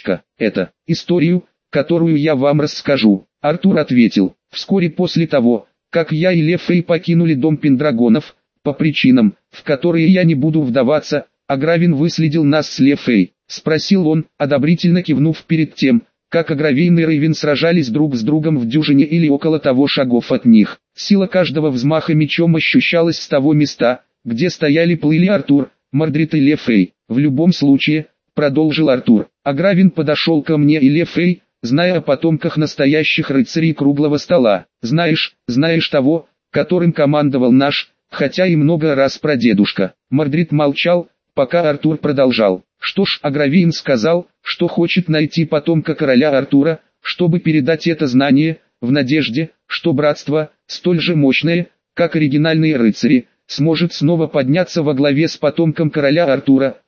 Это историю, которую я вам расскажу. Артур ответил: вскоре после того, как я и Лефей покинули дом Пендрагонов, по причинам, в которые я не буду вдаваться, Агравин выследил нас с Лефей. Спросил он, одобрительно кивнув перед тем, как Агравин и Рейвен сражались друг с другом в дюжине или около того шагов от них. Сила каждого взмаха мечом ощущалась с того места, где плыли Артур, Мордрид и Лефей. В любом случае, продолжил Артур, Агравин подошел ко мне и Лефей, зная о потомках настоящих рыцарей круглого стола. Знаешь того, которым командовал наш, хотя и много раз прадедушка. Мордрид молчал, пока Артур продолжал. Что ж, Агравин сказал, что хочет найти потомка короля Артура, чтобы передать это знание, в надежде, что братство, столь же мощное, как оригинальные рыцари, сможет снова подняться во главе с потомком короля Артура.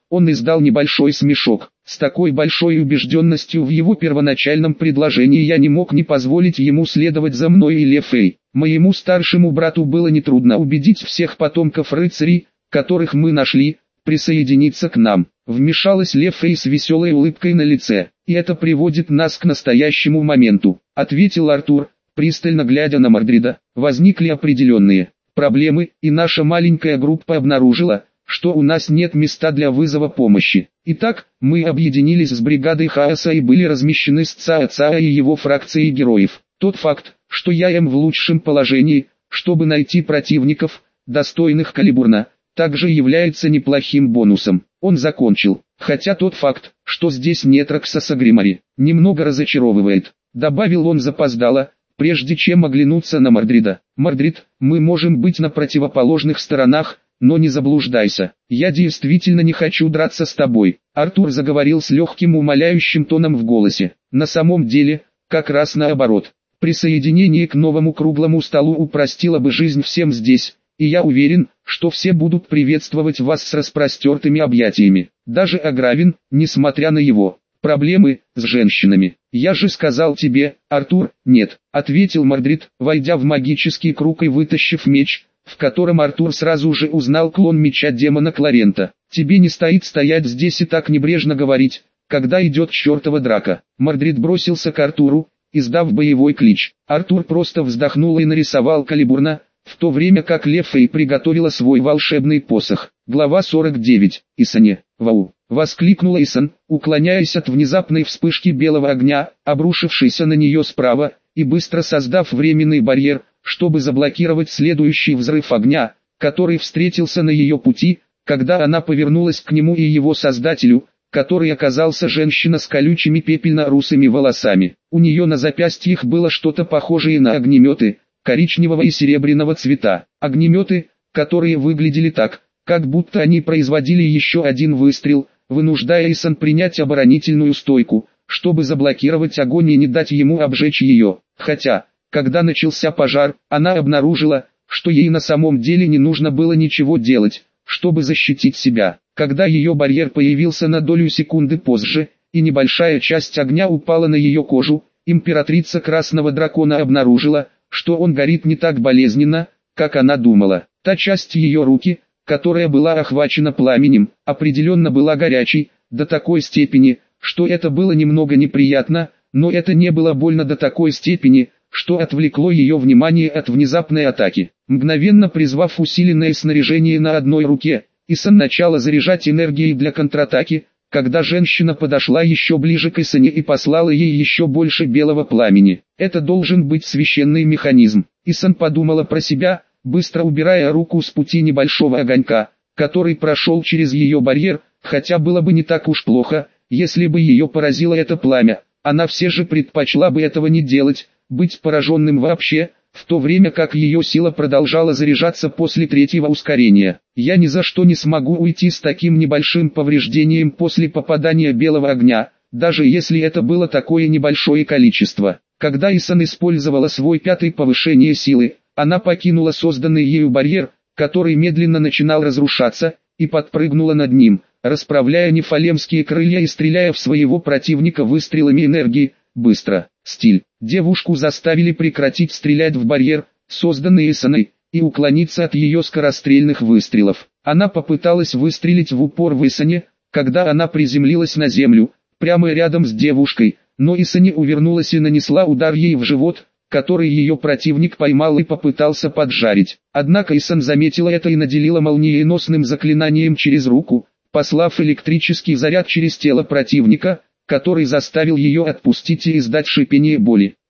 Он издал небольшой смешок. С такой большой убежденностью в его первоначальном предложении я не мог не позволить ему следовать за мной и Ле Фэй. Моему старшему брату было нетрудно убедить всех потомков рыцарей, которых мы нашли, присоединиться к нам. Вмешалась Ле Фэй с веселой улыбкой на лице. «И это приводит нас к настоящему моменту», — ответил Артур, пристально глядя на Мордрида. «Возникли определенные проблемы, и наша маленькая группа обнаружила, что у нас нет места для вызова помощи. Итак, мы объединились с бригадой Хаоса и были размещены с Цао-Цао и его фракцией героев. Тот факт, что я в лучшем положении, чтобы найти противников, достойных Калибурна, также является неплохим бонусом». Он закончил. «Хотя тот факт, что здесь нет Роксаса Гримари, немного разочаровывает», добавил он запоздало, прежде чем оглянуться на Мордрида. «Мордрид, мы можем быть на противоположных сторонах, но не заблуждайся, я действительно не хочу драться с тобой». Артур заговорил с легким умоляющим тоном в голосе. «На самом деле, как раз наоборот. Присоединение к новому круглому столу упростило бы жизнь всем здесь, и я уверен, что все будут приветствовать вас с распростертыми объятиями. Даже Агравин, несмотря на его проблемы с женщинами. Я же сказал тебе, Артур». «Нет», — ответил Мордрид, войдя в магический круг и вытащив меч, в котором Артур сразу же узнал клон меча демона Кларента. «Тебе не стоит стоять здесь и так небрежно говорить, когда идет чертова драка». Мордрид бросился к Артуру, издав боевой клич. Артур просто вздохнул и нарисовал Калибурна, в то время как Ле Фэй приготовила свой волшебный посох. Глава 49. «Исане, вау!» — воскликнула Исан, уклоняясь от внезапной вспышки белого огня, обрушившейся на нее справа, и быстро создав временный барьер, чтобы заблокировать следующий взрыв огня, который встретился на ее пути, когда она повернулась к нему и его создателю, который оказался женщина с колючими пепельно-русыми волосами. У нее на запястьях было что-то похожее на огнеметы, коричневого и серебряного цвета. Огнеметы, которые выглядели так, как будто они производили еще один выстрел, вынуждая Исан принять оборонительную стойку, чтобы заблокировать огонь и не дать ему обжечь ее. Хотя, когда начался пожар, она обнаружила, что ей на самом деле не нужно было ничего делать, чтобы защитить себя. Когда ее барьер появился на долю секунды позже, и небольшая часть огня упала на ее кожу, императрица Красного Дракона обнаружила, что он горит не так болезненно, как она думала. Та часть ее руки, которая была охвачена пламенем, определенно была горячей, до такой степени, что это было немного неприятно, но это не было больно до такой степени, что отвлекло ее внимание от внезапной атаки. Мгновенно призвав усиленное снаряжение на одной руке, Исан начала заряжать энергией для контратаки, когда женщина подошла еще ближе к Исане и послала ей еще больше белого пламени. Это должен быть священный механизм. Исан подумала про себя, быстро убирая руку с пути небольшого огонька, который прошел через ее барьер, хотя было бы не так уж плохо, если бы ее поразило это пламя. Она все же предпочла бы этого не делать, быть пораженным вообще, в то время как ее сила продолжала заряжаться после третьего ускорения. «Я ни за что не смогу уйти с таким небольшим повреждением после попадания белого огня, даже если это было такое небольшое количество». Когда Исан использовала свой пятый повышение силы, она покинула созданный ею барьер, который медленно начинал разрушаться, и подпрыгнула над ним, расправляя нефалемские крылья и стреляя в своего противника выстрелами энергии. Быстро. Стиль. Девушку заставили прекратить стрелять в барьер, созданный Исаной, и уклониться от ее скорострельных выстрелов. Она попыталась выстрелить в упор в Исане, когда она приземлилась на землю, прямо рядом с девушкой, но Исане увернулась и нанесла удар ей в живот, который ее противник поймал и попытался поджарить. Однако Исан заметила это и наделила молниеносным заклинанием через руку, послав электрический заряд через тело противника, который заставил ее отпустить и издать шипение боли.